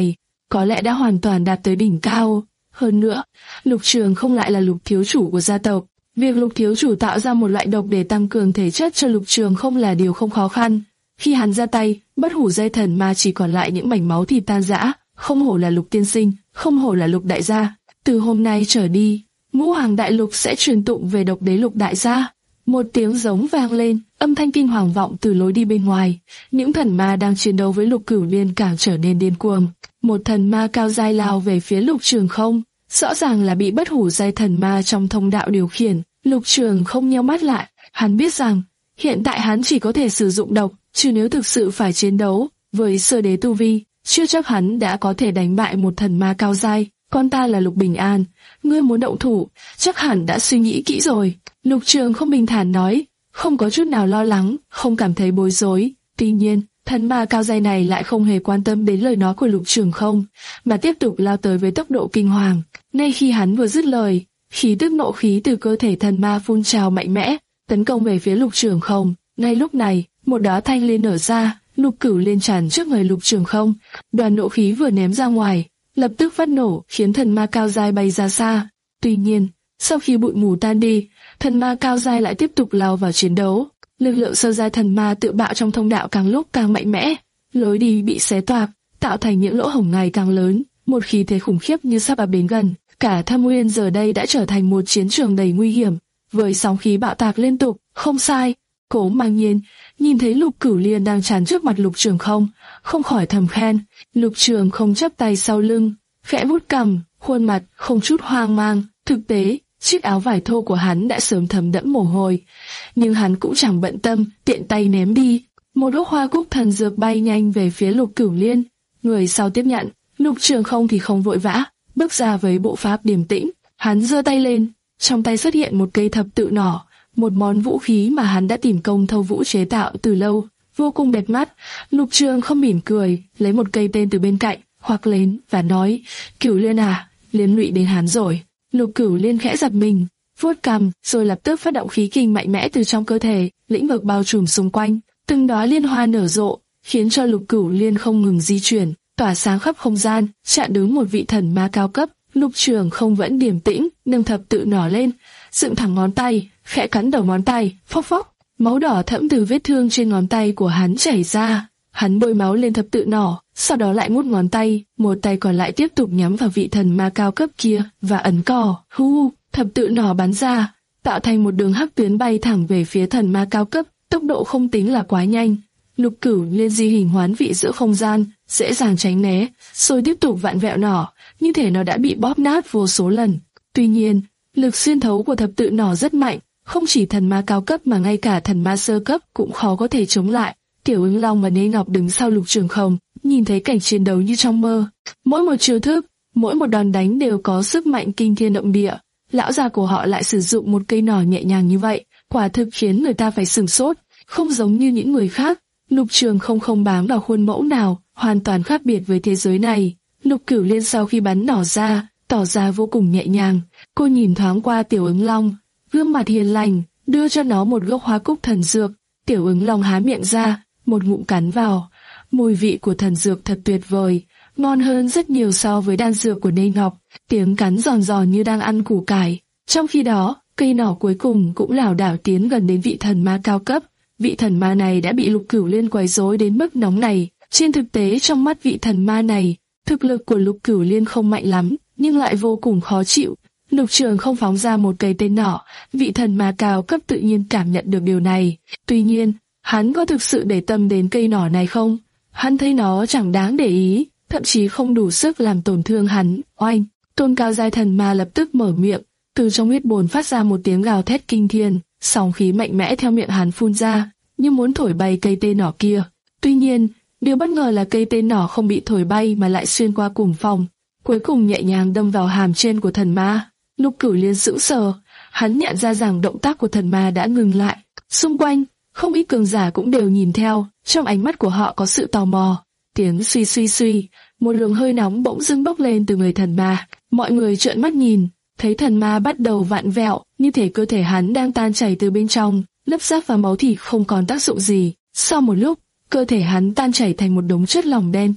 có lẽ đã hoàn toàn đạt tới đỉnh cao. Hơn nữa, Lục Trường không lại là Lục thiếu chủ của gia tộc. Việc Lục thiếu chủ tạo ra một loại độc để tăng cường thể chất cho Lục Trường không là điều không khó khăn. Khi hắn ra tay, bất hủ dây thần ma chỉ còn lại những mảnh máu thịt tan rã. Không hổ là Lục tiên sinh, không hổ là Lục đại gia. Từ hôm nay trở đi, Ngũ Hoàng đại lục sẽ truyền tụng về độc đế Lục đại gia. Một tiếng giống vang lên, âm thanh kinh hoàng vọng từ lối đi bên ngoài. Những thần ma đang chiến đấu với Lục Cửu Liên càng trở nên điên cuồng. Một thần ma cao dai lao về phía Lục Trường không, rõ ràng là bị bất hủ dây thần ma trong thông đạo điều khiển. Lục Trường không nheo mắt lại, hắn biết rằng hiện tại hắn chỉ có thể sử dụng độc, chứ nếu thực sự phải chiến đấu với sơ đế tu vi, chưa chắc hắn đã có thể đánh bại một thần ma cao dai. Con ta là Lục Bình An, ngươi muốn động thủ, chắc hẳn đã suy nghĩ kỹ rồi. Lục Trường không bình thản nói, không có chút nào lo lắng, không cảm thấy bối rối. Tuy nhiên, thần ma cao dai này lại không hề quan tâm đến lời nói của Lục Trường không, mà tiếp tục lao tới với tốc độ kinh hoàng. Ngay khi hắn vừa dứt lời, khí tức nộ khí từ cơ thể thần ma phun trào mạnh mẽ, tấn công về phía Lục Trường không. Ngay lúc này, một đóa thanh liên nở ra, Lục Cửu Liên tràn trước người Lục Trường không. Đoàn nộ khí vừa ném ra ngoài, lập tức phát nổ, khiến thần ma cao dai bay ra xa. Tuy nhiên, sau khi bụi mù tan đi, thần ma cao dai lại tiếp tục lao vào chiến đấu. Lực lượng sơ giai thần ma tự bạo trong thông đạo càng lúc càng mạnh mẽ, lối đi bị xé toạc, tạo thành những lỗ hổng ngày càng lớn. Một khí thế khủng khiếp như sắp ập đến gần. Cả Thâm Nguyên giờ đây đã trở thành một chiến trường đầy nguy hiểm, với sóng khí bạo tạc liên tục. Không sai, Cố Mang Nhiên nhìn thấy Lục Cửu Liên đang tràn trước mặt Lục Trường không, không khỏi thầm khen. Lục Trường không chắp tay sau lưng, khẽ vuốt cằm, khuôn mặt không chút hoang mang. Thực tế, chiếc áo vải thô của hắn đã sớm thấm đẫm mồ hôi, nhưng hắn cũng chẳng bận tâm, tiện tay ném đi. Một gốc hoa cúc thần dược bay nhanh về phía Lục Cửu Liên. Người sau tiếp nhận, Lục Trường không thì không vội vã, bước ra với bộ pháp điềm tĩnh. Hắn giơ tay lên, trong tay xuất hiện một cây thập tự nỏ, một món vũ khí mà hắn đã tìm công thâu vũ chế tạo từ lâu, vô cùng đẹp mắt. Lục Trường không mỉm cười, lấy một cây tên từ bên cạnh, hoắc lên và nói: Cửu Liên à, liên lụy đến hắn rồi. Lục Cửu Liên khẽ giật mình, vuốt cằm, rồi lập tức phát động khí kình mạnh mẽ từ trong cơ thể, lĩnh vực bao trùm xung quanh, từng đóa liên hoa nở rộ, khiến cho Lục Cửu Liên không ngừng di chuyển, tỏa sáng khắp không gian, chặn đứng một vị thần ma cao cấp. Lục Trường không vẫn điềm tĩnh, nâng thập tự nỏ lên, dựng thẳng ngón tay, khẽ cắn đầu ngón tay, phốc phốc, máu đỏ thẫm từ vết thương trên ngón tay của hắn chảy ra. Hắn bôi máu lên thập tự nỏ, sau đó lại mút ngón tay, một tay còn lại tiếp tục nhắm vào vị thần ma cao cấp kia và ấn cò. Hu, thập tự nỏ bắn ra, tạo thành một đường hắc tuyến bay thẳng về phía thần ma cao cấp, tốc độ không tính là quá nhanh. Lục Cửu Liên di hình hoán vị giữa không gian, dễ dàng tránh né, rồi tiếp tục vặn vẹo nỏ, như thể nó đã bị bóp nát vô số lần. Tuy nhiên, lực xuyên thấu của thập tự nỏ rất mạnh, không chỉ thần ma cao cấp mà ngay cả thần ma sơ cấp cũng khó có thể chống lại. Tiểu Ứng Long và Nê Ngọc đứng sau Lục Trường không, nhìn thấy cảnh chiến đấu như trong mơ. Mỗi một chiêu thức, mỗi một đòn đánh đều có sức mạnh kinh thiên động địa. Lão già của họ lại sử dụng một cây nỏ nhẹ nhàng như vậy, quả thực khiến người ta phải sửng sốt. Không giống như những người khác, Lục Trường không không bám vào khuôn mẫu nào, hoàn toàn khác biệt với thế giới này. Lục Cửu Liên sau khi bắn nỏ ra, tỏ ra vô cùng nhẹ nhàng. Cô nhìn thoáng qua Tiểu Ứng Long, gương mặt hiền lành, đưa cho nó một gốc hoa cúc thần dược. Tiểu Ứng Long há miệng ra, một ngụm cắn vào. Mùi vị của thần dược thật tuyệt vời, ngon hơn rất nhiều so với đan dược của Nê Ngọc. Tiếng cắn giòn giòn như đang ăn củ cải. Trong khi đó, cây nỏ cuối cùng cũng lảo đảo tiến gần đến vị thần ma cao cấp. Vị thần ma này đã bị Lục Cửu Liên quấy rối đến mức nóng này. Trên thực tế, trong mắt vị thần ma này, thực lực của Lục Cửu Liên không mạnh lắm, nhưng lại vô cùng khó chịu. Lục Trường không phóng ra một cây tên nỏ, vị thần ma cao cấp tự nhiên cảm nhận được điều này. Tuy nhiên, hắn có thực sự để tâm đến cây nỏ này không? Hắn thấy nó chẳng đáng để ý, thậm chí không đủ sức làm tổn thương hắn. Oanh! Tôn cao giai thần ma lập tức mở miệng, từ trong huyết bồn phát ra một tiếng gào thét kinh thiên, sóng khí mạnh mẽ theo miệng hắn phun ra, như muốn thổi bay cây tên nỏ kia. Tuy nhiên, điều bất ngờ là cây tên nỏ không bị thổi bay mà lại xuyên qua cuồng phòng, cuối cùng nhẹ nhàng đâm vào hàm trên của thần ma. Lục Cửu Liên sững sờ, hắn nhận ra rằng động tác của thần ma đã ngừng lại. Xung quanh, không ít cường giả cũng đều nhìn theo, trong ánh mắt của họ có sự tò mò. Tiếng suy suy suy, một luồng hơi nóng bỗng dưng bốc lên từ người thần ma. Mọi người trợn mắt nhìn, thấy thần ma bắt đầu vặn vẹo, như thể cơ thể hắn đang tan chảy từ bên trong, lớp giáp và máu thịt không còn tác dụng gì. Sau một lúc, cơ thể hắn tan chảy thành một đống chất lỏng đen kịt,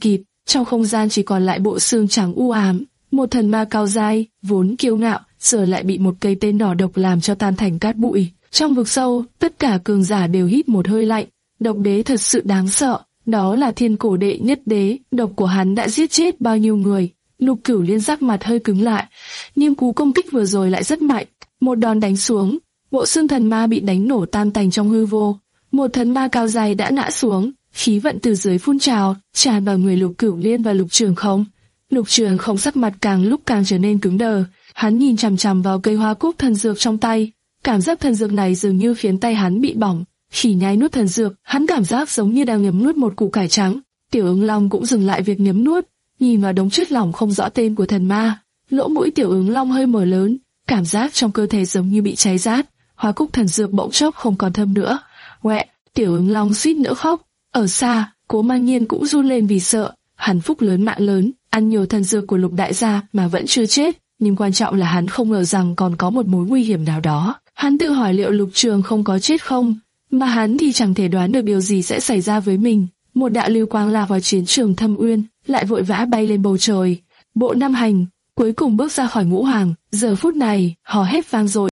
trong không gian chỉ còn lại bộ xương trắng u ám. Một thần ma cao dai, vốn kiêu ngạo, giờ lại bị một cây tên nỏ độc làm cho tan thành cát bụi. Trong vực sâu, tất cả cường giả đều hít một hơi lạnh. Độc đế thật sự đáng sợ, đó là thiên cổ đệ nhất đế, độc của hắn đã giết chết bao nhiêu người. Lục Cửu Liên sắc mặt hơi cứng lại, nhưng cú công kích vừa rồi lại rất mạnh. Một đòn đánh xuống, bộ xương thần ma bị đánh nổ tan tành trong hư vô. Một thần ma cao dài đã ngã xuống, khí vận từ dưới phun trào, tràn vào người Lục Cửu Liên và Lục Trường Không. Lục Trường Không sắc mặt càng lúc càng trở nên cứng đờ, hắn nhìn chằm chằm vào cây hoa cúc thần dược trong tay, cảm giác thần dược này dường như khiến tay hắn bị bỏng. Khi nhai nuốt thần dược, hắn cảm giác giống như đang nhấm nuốt một củ cải trắng. Tiểu Ứng Long cũng dừng lại việc nhấm nuốt, nhìn vào đống chất lỏng không rõ tên của thần ma. Lỗ mũi Tiểu Ứng Long hơi mở lớn, cảm giác trong cơ thể giống như bị cháy rát. Hoa cúc thần dược bỗng chốc không còn thơm nữa. Quẹ, Tiểu Ứng Long suýt nữa khóc. Ở xa, Cố Mang Nhiên cũng run lên vì sợ. Hắn phúc lớn mạng lớn, ăn nhiều thần dược của Lục đại gia mà vẫn chưa chết, nhưng quan trọng là hắn không ngờ rằng còn có một mối nguy hiểm nào đó. Hắn tự hỏi liệu Lục Trường không có chết không, mà hắn thì chẳng thể đoán được điều gì sẽ xảy ra với mình. Một đạo lưu quang lạc vào chiến trường Thâm Uyên, lại vội vã bay lên bầu trời. Bộ Nam Hành cuối cùng bước ra khỏi ngũ hoàng, giờ phút này hò hét vang dội.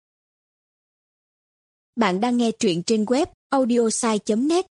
Bạn đang nghe truyện trên web audiosai chấm net.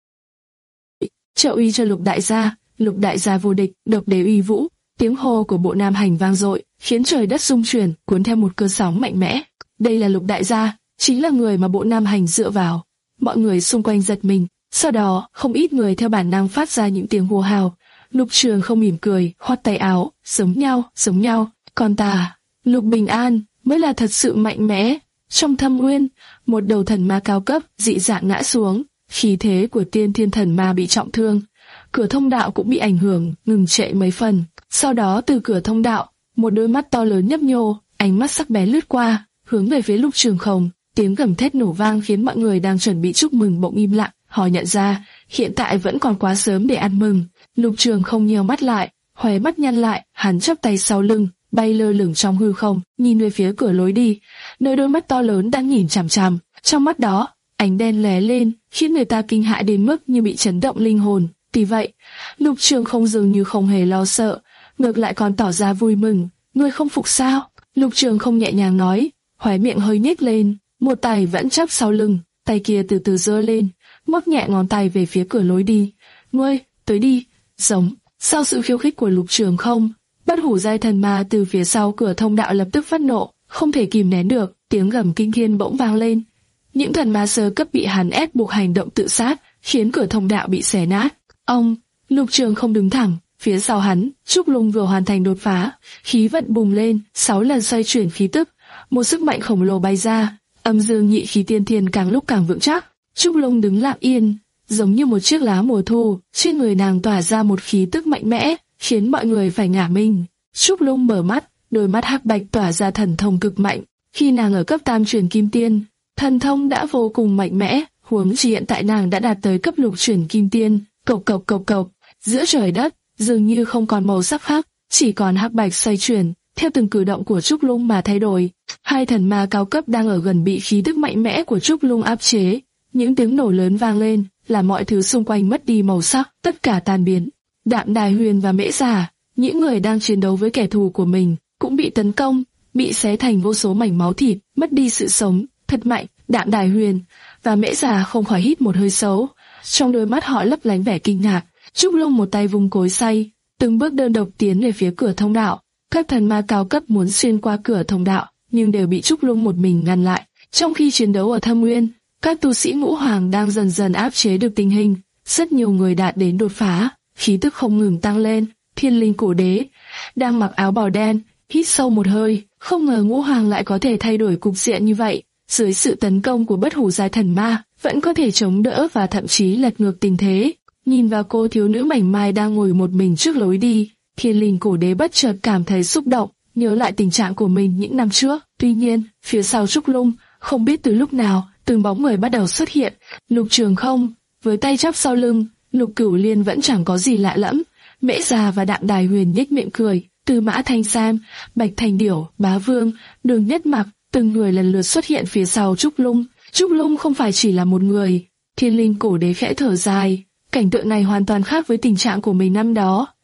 Trợ uy cho Lục đại gia, Lục đại gia vô địch, độc đế uy vũ. Tiếng hô của Bộ Nam Hành vang dội, khiến trời đất rung chuyển, cuốn theo một cơn sóng mạnh mẽ. Đây là Lục đại gia, chính là người mà Bộ Nam Hành dựa vào. Mọi người xung quanh giật mình, sau đó không ít người theo bản năng phát ra những tiếng hô hào. Lục Trường Không mỉm cười, khoát tay áo, giống nhau, giống nhau. Còn ta, Lục Bình An mới là thật sự mạnh mẽ. Trong Thâm Uyên, một đầu thần ma cao cấp dị dạng ngã xuống, khí thế của Tiên Thiên thần ma bị trọng thương. Cửa thông đạo cũng bị ảnh hưởng, ngừng trệ mấy phần. Sau đó từ cửa thông đạo, một đôi mắt to lớn nhấp nhô, ánh mắt sắc bén lướt qua, hướng về phía Lục Trường Không. Tiếng gầm thét nổ vang khiến mọi người đang chuẩn bị chúc mừng bỗng im lặng. Họ nhận ra, hiện tại vẫn còn quá sớm để ăn mừng. Lục Trường Không nheo mắt lại, khóe mắt nhăn lại, hắn chắp tay sau lưng, bay lơ lửng trong hư không, nhìn về phía cửa lối đi, nơi đôi mắt to lớn đang nhìn chằm chằm. Trong mắt đó, ánh đen lóe lên, khiến người ta kinh hãi đến mức như bị chấn động linh hồn. Tuy vậy, Lục Trường Không dường như không hề lo sợ, ngược lại còn tỏ ra vui mừng. Ngươi không phục sao? Lục Trường Không nhẹ nhàng nói, khóe miệng hơi nhếch lên, một tay vẫn chắp sau lưng, tay kia từ từ giơ lên, móc nhẹ ngón tay về phía cửa lối đi. Ngươi, tới đi. Giống. Sau sự khiêu khích của Lục Trường Không, Bất Hủ giai thần ma từ phía sau cửa thông đạo lập tức phát nộ, không thể kìm nén được, tiếng gầm kinh thiên bỗng vang lên. Những thần ma sơ cấp bị hắn ép buộc hành động tự sát, khiến cửa thông đạo bị xé nát. Ông, Lục Trường Không đứng thẳng, phía sau hắn, Trúc Lung vừa hoàn thành đột phá, khí vận bùng lên, sáu lần xoay chuyển khí tức, một sức mạnh khổng lồ bay ra, âm dương nhị khí tiên thiên càng lúc càng vững chắc. Trúc Lung đứng lặng yên, giống như một chiếc lá mùa thu, trên người nàng tỏa ra một khí tức mạnh mẽ, khiến mọi người phải ngả mình. Trúc Lung mở mắt, đôi mắt hắc bạch tỏa ra thần thông cực mạnh. Khi nàng ở cấp tam truyền kim tiên, thần thông đã vô cùng mạnh mẽ, huống chi hiện tại nàng đã đạt tới cấp lục truyền kim tiên. Cộc cộc cộc cộc, giữa trời đất dường như không còn màu sắc khác, chỉ còn hắc bạch xoay chuyển, theo từng cử động của Trúc Lung mà thay đổi. Hai thần ma cao cấp đang ở gần bị khí tức mạnh mẽ của Trúc Lung áp chế. Những tiếng nổ lớn vang lên, làm mọi thứ xung quanh mất đi màu sắc, tất cả tan biến. Đạm Đài Huyền và Mễ Giả, những người đang chiến đấu với kẻ thù của mình, cũng bị tấn công, bị xé thành vô số mảnh máu thịt, mất đi sự sống. Thật mạnh. Đạm Đài Huyền và Mễ Giả không khỏi hít một hơi xấu, trong đôi mắt họ lấp lánh vẻ kinh ngạc. Trúc Lung một tay vung cối xay, từng bước đơn độc tiến về phía cửa thông đạo. Các thần ma cao cấp muốn xuyên qua cửa thông đạo, nhưng đều bị Trúc Lung một mình ngăn lại. Trong khi chiến đấu ở Thâm Uyên, các tu sĩ ngũ hoàng đang dần dần áp chế được tình hình, rất nhiều người đạt đến đột phá, khí tức không ngừng tăng lên. Thiên Linh Cổ Đế đang mặc áo bào đen, hít sâu một hơi, không ngờ ngũ hoàng lại có thể thay đổi cục diện như vậy. Dưới sự tấn công của Bất Hủ giai thần ma, vẫn có thể chống đỡ và thậm chí lật ngược tình thế. Nhìn vào cô thiếu nữ mảnh mai đang ngồi một mình trước lối đi, Thiên Linh Cổ Đế bất chợt cảm thấy xúc động, nhớ lại tình trạng của mình những năm trước. Tuy nhiên, phía sau Trúc Lung, không biết từ lúc nào, từng bóng người bắt đầu xuất hiện. Lục Trường Không, với tay chắp sau lưng, Lục Cửu Liên vẫn chẳng có gì lạ lẫm. Mễ Già và Đạm Đài Huyền nhếch miệng cười, Tư Mã Thanh Sam, Bạch Thành Điểu, Bá Vương, Đường Nhất Mặc, từng người lần lượt xuất hiện phía sau Trúc Lung. Trúc Lung không phải chỉ là một người. Thiên Linh Cổ Đế khẽ thở dài, cảnh tượng này hoàn toàn khác với tình trạng của mình năm đó.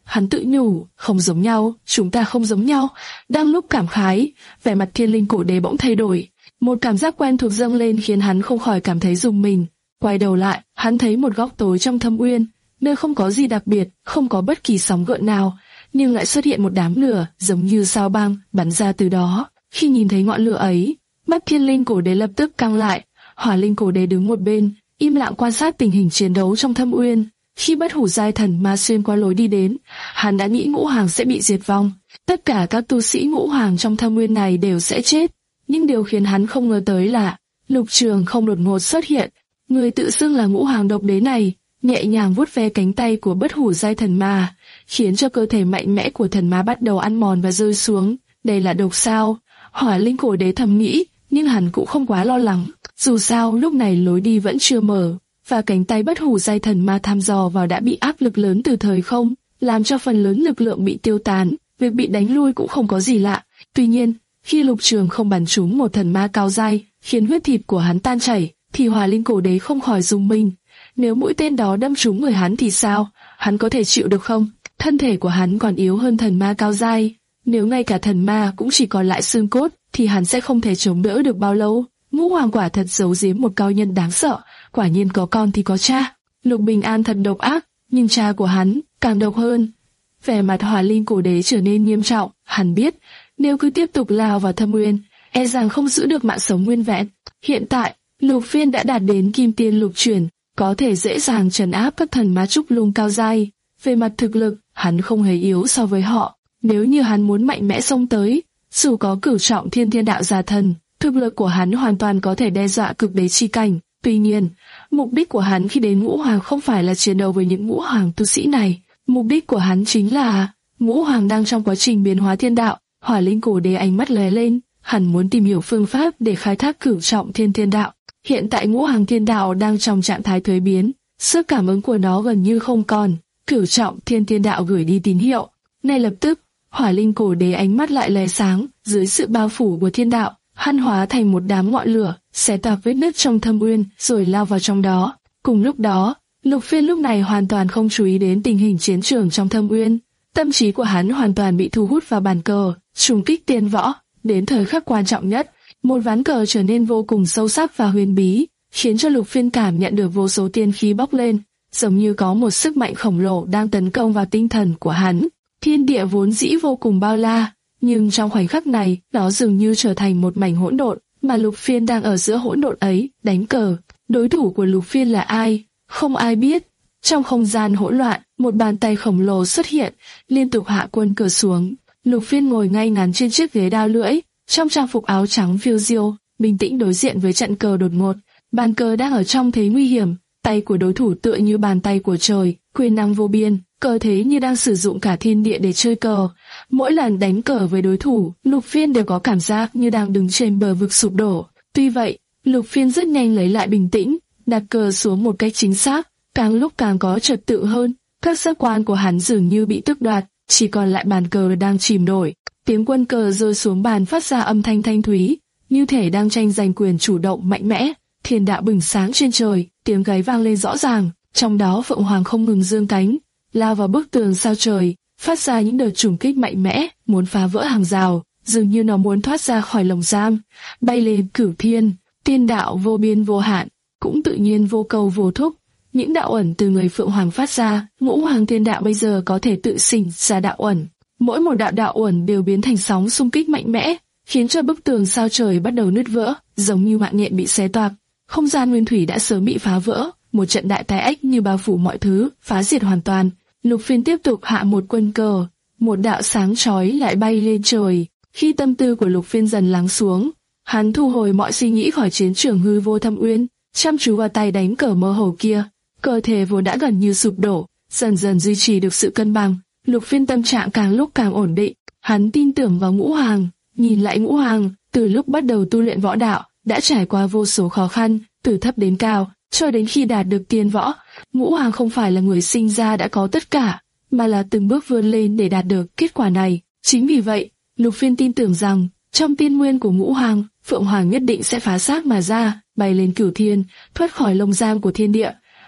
Hắn tự nhủ, không giống nhau, chúng ta không giống nhau. Đang lúc cảm khái, vẻ mặt Thiên Linh Cổ Đế bỗng thay đổi. Một cảm giác quen thuộc dâng lên khiến hắn không khỏi cảm thấy rùng mình. Quay đầu lại, hắn thấy một góc tối trong thâm uyên, nơi không có gì đặc biệt, không có bất kỳ sóng gợn nào, nhưng lại xuất hiện một đám lửa giống như sao băng bắn ra từ đó. Khi nhìn thấy ngọn lửa ấy, mắt Thiên Linh Cổ Đế lập tức căng lại. Hỏa Linh Cổ Đế đứng một bên, im lặng quan sát tình hình chiến đấu trong thâm uyên. Khi bất hủ giai thần ma xuyên qua lối đi đến, hắn đã nghĩ ngũ hoàng sẽ bị diệt vong. Tất cả các tu sĩ ngũ hoàng trong thâm uyên này đều sẽ chết. Nhưng điều khiến hắn không ngờ tới là Lục Trường không đột ngột xuất hiện. Người tự xưng là ngũ hoàng độc đế này nhẹ nhàng vuốt ve cánh tay của bất hủ giai thần ma, khiến cho cơ thể mạnh mẽ của thần ma bắt đầu ăn mòn và rơi xuống. Đây là độc sao? Hỏa Linh Cổ Đế thầm nghĩ, nhưng hắn cũng không quá lo lắng. Dù sao lúc này lối đi vẫn chưa mở, và cánh tay bất hủ giai thần ma thăm dò vào đã bị áp lực lớn từ thời không, làm cho phần lớn lực lượng bị tiêu tán. Việc bị đánh lui cũng không có gì lạ. Tuy nhiên, khi Lục Trường không bắn trúng một thần ma cao giai, khiến huyết thịt của hắn tan chảy, thì Hỏa Linh Cổ Đế không khỏi rùng mình. Nếu mũi tên đó đâm trúng người hắn thì sao? Hắn có thể chịu được không? Thân thể của hắn còn yếu hơn thần ma cao giai. Nếu ngay cả thần ma cũng chỉ còn lại xương cốt, thì hắn sẽ không thể chống đỡ được bao lâu. Ngũ hoàng quả thật giấu giếm một cao nhân đáng sợ. Quả nhiên có con thì có cha. Lục Bình An thật độc ác, nhưng cha của hắn càng độc hơn. Vẻ mặt Hỏa Linh Cổ Đế trở nên nghiêm trọng. Hắn biết, nếu cứ tiếp tục lao vào thâm uyên, e rằng không giữ được mạng sống nguyên vẹn. Hiện tại, Lục Phiên đã đạt đến Kim Tiên Lục Chuyển, có thể dễ dàng trấn áp các thần ma trúc lung cao giai. Về mặt thực lực, hắn không hề yếu so với họ. Nếu như hắn muốn mạnh mẽ xông tới, dù có cửu trọng thiên thiên đạo giả thần, thực lực của hắn hoàn toàn có thể đe dọa cực đế chi cảnh. Tuy nhiên, mục đích của hắn khi đến ngũ hoàng không phải là chiến đấu với những ngũ hoàng tu sĩ này. Mục đích của hắn chính là ngũ hoàng đang trong quá trình biến hóa thiên đạo. Hỏa Linh Cổ Đế ánh mắt lóe lên, hắn muốn tìm hiểu phương pháp để khai thác cửu trọng thiên thiên đạo. Hiện tại ngũ hoàng thiên đạo đang trong trạng thái thuế biến, sức cảm ứng của nó gần như không còn. Cửu trọng thiên thiên đạo gửi đi tín hiệu. Ngay lập tức, Hỏa Linh Cổ Đế ánh mắt lại lóe sáng, dưới sự bao phủ của thiên đạo, hắn hóa thành một đám ngọn lửa, xé toạc vết nứt trong thâm uyên, rồi lao vào trong đó. Cùng lúc đó, Lục Phiên lúc này hoàn toàn không chú ý đến tình hình chiến trường trong thâm uyên. Tâm trí của hắn hoàn toàn bị thu hút vào bàn cờ, trùng kích tiên võ. Đến thời khắc quan trọng nhất, một ván cờ trở nên vô cùng sâu sắc và huyền bí, khiến cho Lục Phiên cảm nhận được vô số tiên khí bốc lên, giống như có một sức mạnh khổng lồ đang tấn công vào tinh thần của hắn. Thiên địa vốn dĩ vô cùng bao la, nhưng trong khoảnh khắc này, nó dường như trở thành một mảnh hỗn độn, mà Lục Phiên đang ở giữa hỗn độn ấy, đánh cờ. Đối thủ của Lục Phiên là ai? Không ai biết. Trong không gian hỗn loạn, một bàn tay khổng lồ xuất hiện, liên tục hạ quân cờ xuống. Lục Phiên ngồi ngay ngắn trên chiếc ghế đao lưỡi, trong trang phục áo trắng phiêu diêu, bình tĩnh đối diện với trận cờ đột ngột. Bàn cờ đang ở trong thế nguy hiểm, tay của đối thủ tựa như bàn tay của trời, quyền năng vô biên, cờ thế như đang sử dụng cả thiên địa để chơi cờ. Mỗi lần đánh cờ với đối thủ, Lục Phiên đều có cảm giác như đang đứng trên bờ vực sụp đổ. Tuy vậy, Lục Phiên rất nhanh lấy lại bình tĩnh, đặt cờ xuống một cách chính xác, càng lúc càng có trật tự hơn. Các giác quan của hắn dường như bị tước đoạt, chỉ còn lại bàn cờ đang chìm nổi. Tiếng quân cờ rơi xuống bàn phát ra âm thanh thanh thúy, như thể đang tranh giành quyền chủ động mạnh mẽ. Thiên đạo bừng sáng trên trời, tiếng gáy vang lên rõ ràng, trong đó Phượng Hoàng không ngừng dương cánh, lao vào bức tường sao trời, phát ra những đợt trùng kích mạnh mẽ, muốn phá vỡ hàng rào, dường như nó muốn thoát ra khỏi lồng giam, bay lên cửu thiên. Tiên đạo vô biên vô hạn, cũng tự nhiên vô cầu vô thúc. Những đạo ẩn từ người Phượng Hoàng phát ra, ngũ hoàng thiên đạo bây giờ có thể tự sinh ra đạo ẩn. Mỗi một đạo đạo ẩn đều biến thành sóng xung kích mạnh mẽ, khiến cho bức tường sao trời bắt đầu nứt vỡ, giống như mạng nhện bị xé toạc. Không gian nguyên thủy đã sớm bị phá vỡ, một trận đại tai ách như bao phủ mọi thứ, phá diệt hoàn toàn. Lục Phiên tiếp tục hạ một quân cờ, một đạo sáng chói lại bay lên trời. Khi tâm tư của Lục Phiên dần lắng xuống, hắn thu hồi mọi suy nghĩ khỏi chiến trường hư vô thâm uyên, chăm chú vào tay đánh cờ mơ hồ kia. Cơ thể vốn đã gần như sụp đổ, dần dần duy trì được sự cân bằng. Lục Phiên tâm trạng càng lúc càng ổn định, hắn tin tưởng vào ngũ hoàng. Nhìn lại ngũ hoàng, từ lúc bắt đầu tu luyện võ đạo, đã trải qua vô số khó khăn, từ thấp đến cao, cho đến khi đạt được tiên võ. Ngũ hoàng không phải là người sinh ra đã có tất cả, mà là từng bước vươn lên để đạt được kết quả này. Chính vì vậy, Lục Phiên tin tưởng rằng, trong tiên nguyên của ngũ hoàng, Phượng Hoàng nhất định sẽ phá xác mà ra, bay lên cửu thiên, thoát khỏi lồng giam của thiên địa.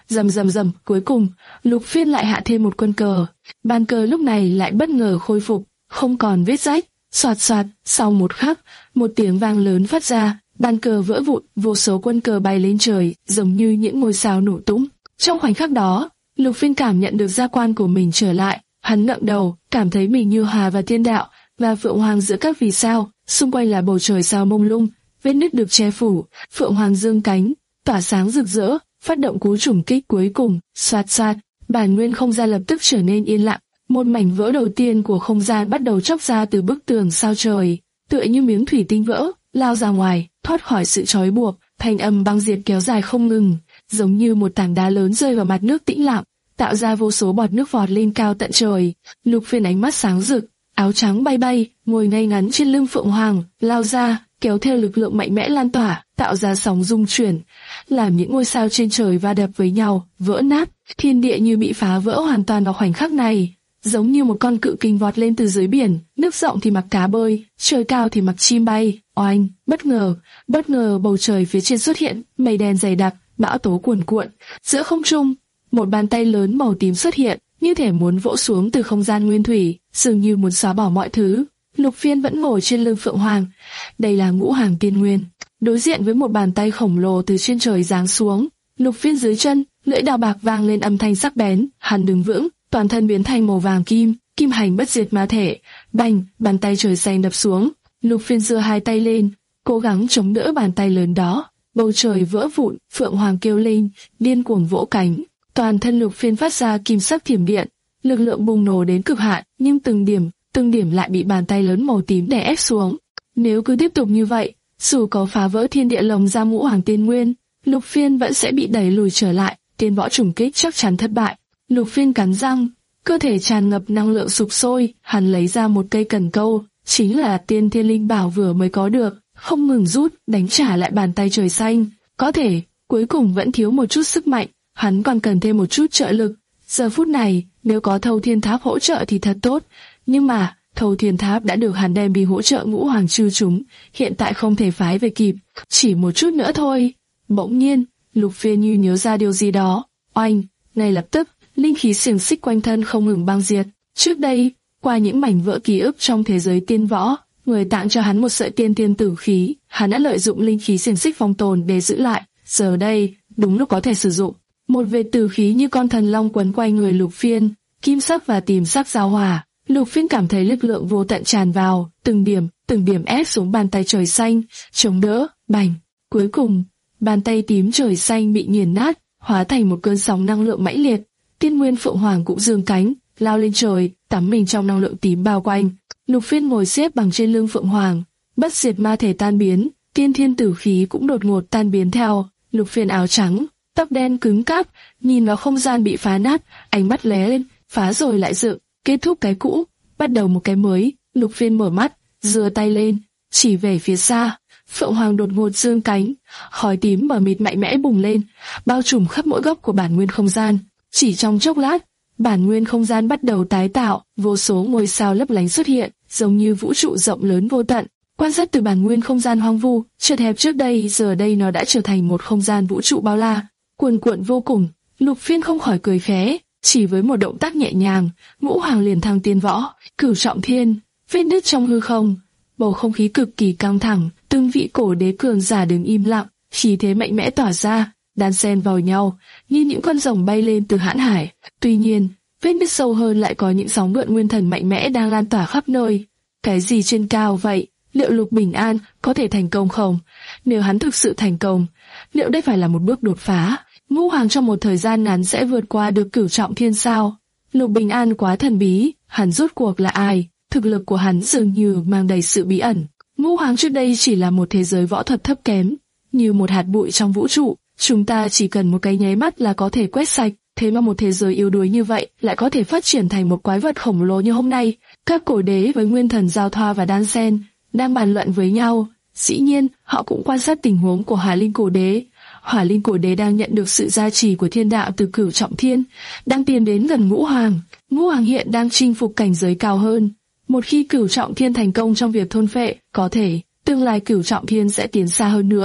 Rầm rầm rầm, cuối cùng, Lục Phiên lại hạ thêm một quân cờ. Bàn cờ lúc này lại bất ngờ khôi phục, không còn vết rách. Soạt soạt, sau một khắc, một tiếng vang lớn phát ra, bàn cờ vỡ vụn, vô số quân cờ bay lên trời, giống như những ngôi sao nổ tung. Trong khoảnh khắc đó, Lục Phiên cảm nhận được gia quan của mình trở lại, hắn ngẩng đầu, cảm thấy mình như hòa vào thiên đạo, và Phượng Hoàng giữa các vì sao, xung quanh là bầu trời sao mông lung, vết nứt được che phủ, Phượng Hoàng dương cánh, tỏa sáng rực rỡ, phát động cú trùng kích cuối cùng, xoạt xoạt, bản nguyên không gian lập tức trở nên yên lặng. Một mảnh vỡ đầu tiên của không gian bắt đầu chóc ra từ bức tường sao trời, tựa như miếng thủy tinh vỡ, lao ra ngoài, thoát khỏi sự trói buộc, thanh âm băng diệt kéo dài không ngừng, giống như một tảng đá lớn rơi vào mặt nước tĩnh lặng, tạo ra vô số bọt nước vọt lên cao tận trời. Lục Phiên ánh mắt sáng rực, áo trắng bay bay, ngồi ngay ngắn trên lưng Phượng Hoàng, lao ra, kéo theo lực lượng mạnh mẽ lan tỏa, tạo ra sóng rung chuyển, làm những ngôi sao trên trời va đập với nhau, vỡ nát, thiên địa như bị phá vỡ hoàn toàn vào khoảnh khắc này. Giống như một con cự kình vọt lên từ dưới biển, nước rộng thì mặc cá bơi, trời cao thì mặc chim bay. Oanh, bất ngờ, bất ngờ bầu trời phía trên xuất hiện, mây đen dày đặc, bão tố cuồn cuộn. Giữa không trung, một bàn tay lớn màu tím xuất hiện, như thể muốn vỗ xuống từ không gian nguyên thủy, dường như muốn xóa bỏ mọi thứ. Lục Phiên vẫn ngồi trên lưng Phượng Hoàng, đây là ngũ hoàng tiên nguyên. Đối diện với một bàn tay khổng lồ từ trên trời giáng xuống, Lục Phiên dưới chân, lưỡi đao bạc vang lên âm thanh sắc bén, hắn đứng vững, toàn thân biến thành màu vàng kim, kim hành bất diệt ma thể. Bành, bàn tay trời xanh đập xuống. Lục Phiên giơ hai tay lên, cố gắng chống đỡ bàn tay lớn đó. Bầu trời vỡ vụn, Phượng Hoàng kêu lên, điên cuồng vỗ cánh. Toàn thân Lục Phiên phát ra kim sắc thiểm điện, lực lượng bùng nổ đến cực hạn, nhưng từng điểm, từng điểm lại bị bàn tay lớn màu tím đè ép xuống. Nếu cứ tiếp tục như vậy, dù có phá vỡ thiên địa lồng ra ngũ hoàng tiên nguyên, Lục Phiên vẫn sẽ bị đẩy lùi trở lại, tiên võ trùng kích chắc chắn thất bại. Lục Phiên cắn răng, cơ thể tràn ngập năng lượng sục sôi, hắn lấy ra một cây cần câu, chính là tiên thiên linh bảo vừa mới có được, không ngừng rút, đánh trả lại bàn tay trời xanh. Có thể, cuối cùng vẫn thiếu một chút sức mạnh, hắn còn cần thêm một chút trợ lực. Giờ phút này, nếu có Thâu Thiên Tháp hỗ trợ thì thật tốt, nhưng mà Thâu Thiên Tháp đã được hắn đem đi hỗ trợ ngũ hoàng chư chúng, hiện tại không thể phái về kịp, chỉ một chút nữa thôi. Bỗng nhiên, Lục Phiên như nhớ ra điều gì đó, oanh, ngay lập tức, linh khí xiềng xích quanh thân không ngừng băng diệt. Trước đây, qua những mảnh vỡ ký ức trong thế giới tiên võ, người tặng cho hắn một sợi tiên tiên tử khí, hắn đã lợi dụng linh khí xiềng xích phong tồn để giữ lại. Giờ đây, đúng lúc có thể sử dụng. Một vệt tử khí như con thần long quấn quanh người Lục Phiên, kim sắc và tím sắc giao hòa. Lục Phiên cảm thấy lực lượng vô tận tràn vào, từng điểm, từng điểm ép xuống bàn tay trời xanh, chống đỡ, bành. Cuối cùng, bàn tay tím trời xanh bị nghiền nát, hóa thành một cơn sóng năng lượng mãnh liệt. Tiên nguyên Phượng Hoàng cũng dương cánh, lao lên trời, tắm mình trong năng lượng tím bao quanh. Lục Phiên ngồi xếp bằng trên lưng Phượng Hoàng, bất diệt ma thể tan biến, tiên thiên tử khí cũng đột ngột tan biến theo. Lục Phiên áo trắng, tóc đen cứng cáp, nhìn vào không gian bị phá nát, ánh mắt lóe lên, phá rồi lại dựng, kết thúc cái cũ, bắt đầu một cái mới. Lục Phiên mở mắt, giơ tay lên, chỉ về phía xa. Phượng Hoàng đột ngột dương cánh, khói tím mờ mịt mạnh mẽ bùng lên, bao trùm khắp mỗi góc của bản nguyên không gian. Chỉ trong chốc lát, bản nguyên không gian bắt đầu tái tạo, vô số ngôi sao lấp lánh xuất hiện, giống như vũ trụ rộng lớn vô tận. Quan sát từ bản nguyên không gian hoang vu, chật hẹp trước đây, giờ đây nó đã trở thành một không gian vũ trụ bao la, cuồn cuộn vô cùng. Lục Phiên không khỏi cười khẽ, chỉ với một động tác nhẹ nhàng, ngũ hoàng liền thăng tiên võ, cửu trọng thiên, vết nứt trong hư không, bầu không khí cực kỳ căng thẳng, từng vị cổ đế cường giả đứng im lặng, khí thế mạnh mẽ tỏa ra, đan xen vào nhau, như những con rồng bay lên từ hãn hải. Tuy nhiên, vết nứt sâu hơn lại có những sóng gợn nguyên thần mạnh mẽ đang lan tỏa khắp nơi. Cái gì trên cao vậy? Liệu Lục Bình An có thể thành công không? Nếu hắn thực sự thành công, liệu đây phải là một bước đột phá? Ngũ hoàng trong một thời gian ngắn sẽ vượt qua được cửu trọng thiên sao? Lục Bình An quá thần bí, hắn rốt cuộc là ai? Thực lực của hắn dường như mang đầy sự bí ẩn. Ngũ hoàng trước đây chỉ là một thế giới võ thuật thấp kém, như một hạt bụi trong vũ trụ. Chúng ta chỉ cần một cái nháy mắt là có thể quét sạch, thế mà một thế giới yếu đuối như vậy lại có thể phát triển thành một quái vật khổng lồ như hôm nay. Các cổ đế với nguyên thần giao thoa và đan xen, đang bàn luận với nhau. Dĩ nhiên, họ cũng quan sát tình huống của Hỏa Linh cổ đế. Hỏa Linh cổ đế đang nhận được sự gia trì của thiên đạo từ cửu trọng thiên, đang tiến đến gần ngũ hoàng. Ngũ hoàng hiện đang chinh phục cảnh giới cao hơn. Một khi cửu trọng thiên thành công trong việc thôn phệ, có thể tương lai cửu trọng thiên sẽ tiến xa hơn nữa.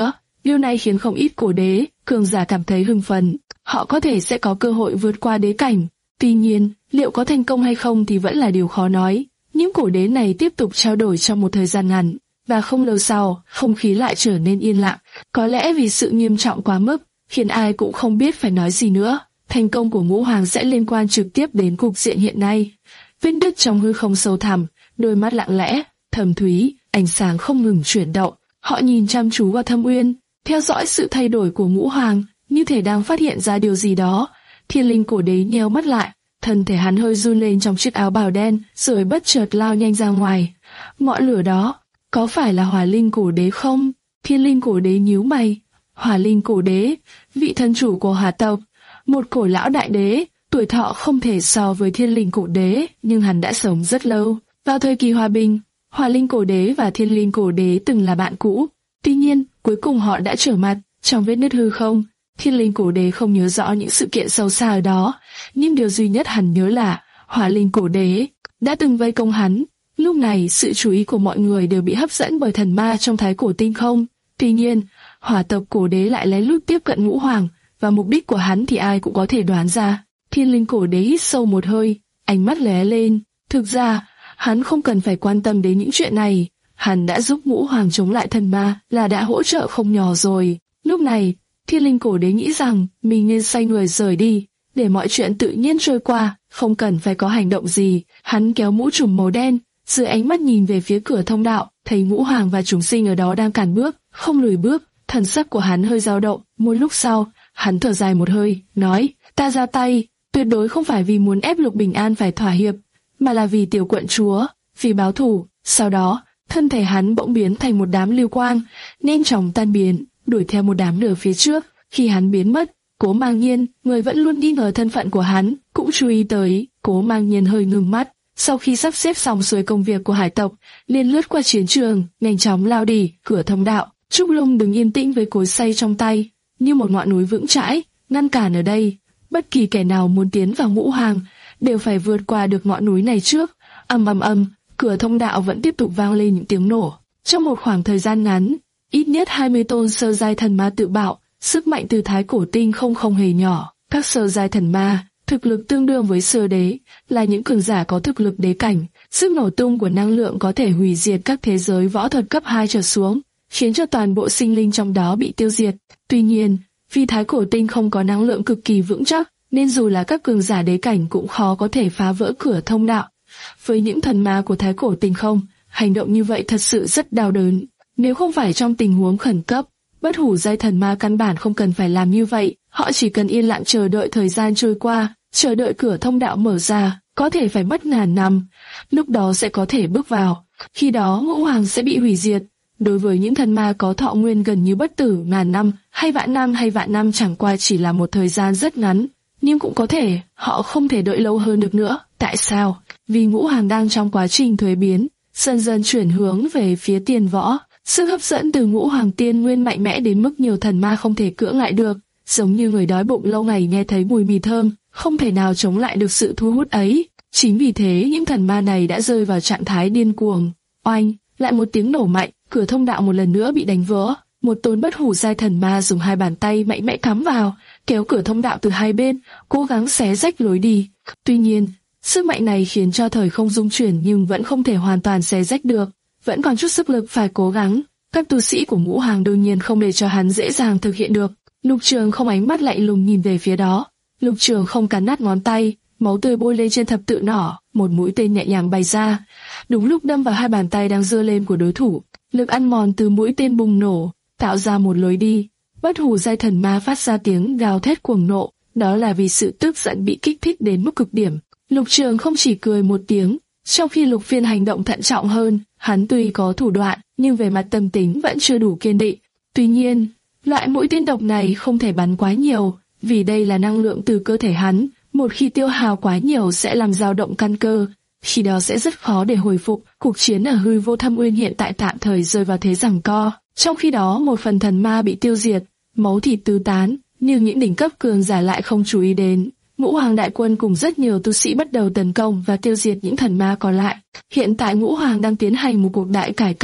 Điều này khiến không ít cổ đế, cường giả cảm thấy hưng phấn, họ có thể sẽ có cơ hội vượt qua đế cảnh. Tuy nhiên, liệu có thành công hay không thì vẫn là điều khó nói. Những cổ đế này tiếp tục trao đổi trong một thời gian ngắn, và không lâu sau, không khí lại trở nên yên lặng. Có lẽ vì sự nghiêm trọng quá mức, khiến ai cũng không biết phải nói gì nữa. Thành công của Ngũ Hoàng sẽ liên quan trực tiếp đến cục diện hiện nay. Vết nứt trong hư không sâu thẳm, đôi mắt lặng lẽ, thâm thúy, ánh sáng không ngừng chuyển động. Họ nhìn chăm chú vào Thâm Uyên, theo dõi sự thay đổi của Ngũ Hoàng, như thể đang phát hiện ra điều gì đó. Thiên linh cổ đế nheo mắt lại, thân thể hắn hơi run lên trong chiếc áo bào đen, rồi bất chợt lao nhanh ra ngoài. Ngọn lửa đó, có phải là hỏa linh cổ đế không? Thiên linh cổ đế nhíu mày. Hỏa linh cổ đế, vị thân chủ của hỏa tộc, một cổ lão đại đế, tuổi thọ không thể so với thiên linh cổ đế, nhưng hắn đã sống rất lâu. Vào thời kỳ hòa bình, hỏa linh cổ đế và thiên linh cổ đế từng là bạn cũ. Tuy nhiên, cuối cùng họ đã trở mặt trong vết nứt hư không. Thiên linh cổ đế không nhớ rõ những sự kiện sâu xa ở đó, nhưng điều duy nhất hắn nhớ là hỏa linh cổ đế đã từng vây công hắn. Lúc này, sự chú ý của mọi người đều bị hấp dẫn bởi thần ma trong thái cổ tinh không. Tuy nhiên, hỏa tộc cổ đế lại lén lút tiếp cận Ngũ Hoàng, và mục đích của hắn thì ai cũng có thể đoán ra. Thiên linh cổ đế hít sâu một hơi, ánh mắt lóe lên. Thực ra, hắn không cần phải quan tâm đến những chuyện này. Hắn đã giúp Ngũ Hoàng chống lại thần ma, là đã hỗ trợ không nhỏ rồi. Lúc này, Thiên linh cổ đế nghĩ rằng mình nên xoay người rời đi, để mọi chuyện tự nhiên trôi qua, không cần phải có hành động gì. Hắn kéo mũ trùm màu đen, dưới ánh mắt nhìn về phía cửa thông đạo, thấy Ngũ Hoàng và chúng sinh ở đó đang cản bước, không lùi bước. Thần sắc của hắn hơi dao động. Một lúc sau, hắn thở dài một hơi, nói: ta ra tay, tuyệt đối không phải vì muốn ép Lục Bình An phải thỏa hiệp, mà là vì tiểu quận chúa, vì báo thù. Sau đó, thân thể hắn bỗng biến thành một đám lưu quang, nhanh chóng tan biến, đuổi theo một đám lửa phía trước. Khi hắn biến mất, Cố Mang Nhiên, người vẫn luôn nghi ngờ thân phận của hắn, cũng chú ý tới. Cố Mang Nhiên hơi ngừng mắt, sau khi sắp xếp xong xuôi công việc của hải tộc, liền lướt qua chiến trường, nhanh chóng lao đi cửa thông đạo. Trúc Lung đứng yên tĩnh với cối xay trong tay, như một ngọn núi vững chãi, ngăn cản ở đây. Bất kỳ kẻ nào muốn tiến vào Ngũ Hoàng, đều phải vượt qua được ngọn núi này trước. Ầm ầm ầm, cửa thông đạo vẫn tiếp tục vang lên những tiếng nổ. Trong một khoảng thời gian ngắn, ít nhất hai mươi tôn sơ giai thần ma tự bạo, sức mạnh từ thái cổ tinh không không hề nhỏ. Các sơ giai thần ma, thực lực tương đương với sơ đế, là những cường giả có thực lực đế cảnh. Sức nổ tung của năng lượng có thể hủy diệt các thế giới võ thuật cấp hai trở xuống, khiến cho toàn bộ sinh linh trong đó bị tiêu diệt. Tuy nhiên, vì thái cổ tinh không có năng lượng cực kỳ vững chắc, nên dù là các cường giả đế cảnh cũng khó có thể phá vỡ cửa thông đạo. Với những thần ma của thái cổ tinh không, hành động như vậy thật sự rất đau đớn. Nếu không phải trong tình huống khẩn cấp, bất hủ giai thần ma căn bản không cần phải làm như vậy. Họ chỉ cần yên lặng chờ đợi thời gian trôi qua, chờ đợi cửa thông đạo mở ra, có thể phải mất ngàn năm. Lúc đó sẽ có thể bước vào. Khi đó Ngũ Hoàng sẽ bị hủy diệt. Đối với những thần ma có thọ nguyên gần như bất tử, ngàn năm, hay vạn năm hay vạn năm chẳng qua chỉ là một thời gian rất ngắn. Nhưng cũng có thể, họ không thể đợi lâu hơn được nữa. Tại sao? Vì Ngũ Hoàng đang trong quá trình thuế biến, dần dần chuyển hướng về phía tiền võ. Sức hấp dẫn từ Ngũ Hoàng tiên nguyên mạnh mẽ đến mức nhiều thần ma không thể cưỡng lại được, giống như người đói bụng lâu ngày nghe thấy mùi mì thơm, không thể nào chống lại được sự thu hút ấy. Chính vì thế những thần ma này đã rơi vào trạng thái điên cuồng. Oanh, lại một tiếng nổ mạnh, cửa thông đạo một lần nữa bị đánh vỡ. Một tôn bất hủ giai thần ma dùng hai bàn tay mạnh mẽ cắm vào, kéo cửa thông đạo từ hai bên, cố gắng xé rách lối đi. Tuy nhiên, sức mạnh này khiến cho thời không rung chuyển nhưng vẫn không thể hoàn toàn xé rách được, vẫn còn chút sức lực phải cố gắng. Các tu sĩ của Ngũ Hoàng đương nhiên không để cho hắn dễ dàng thực hiện được. Lục Trường không ánh mắt lạnh lùng nhìn về phía đó. Lục Trường không cắn nát ngón tay, máu tươi bôi lên trên thập tự nỏ, một mũi tên nhẹ nhàng bay ra, đúng lúc đâm vào hai bàn tay đang giơ lên của đối thủ. Lực ăn mòn từ mũi tên bùng nổ, tạo ra một lối đi. Bất hủ giai thần ma phát ra tiếng gào thét cuồng nộ, đó là vì sự tức giận bị kích thích đến mức cực điểm. Lục Trường không chỉ cười một tiếng, trong khi Lục Phiên hành động thận trọng hơn. Hắn tuy có thủ đoạn, nhưng về mặt tâm tính vẫn chưa đủ kiên định. Tuy nhiên, loại mũi tên độc này không thể bắn quá nhiều, vì đây là năng lượng từ cơ thể hắn. Một khi tiêu hao quá nhiều sẽ làm dao động căn cơ, khi đó sẽ rất khó để hồi phục. Cuộc chiến ở hư vô Thâm Uyên hiện tại tạm thời rơi vào thế giằng co. Trong khi đó một phần thần ma bị tiêu diệt, máu thịt tứ tán, nhưng những đỉnh cấp cường giả lại không chú ý đến. Ngũ Hoàng đại quân cùng rất nhiều tu sĩ bắt đầu tấn công và tiêu diệt những thần ma còn lại. Hiện tại Ngũ Hoàng đang tiến hành một cuộc đại cải cách,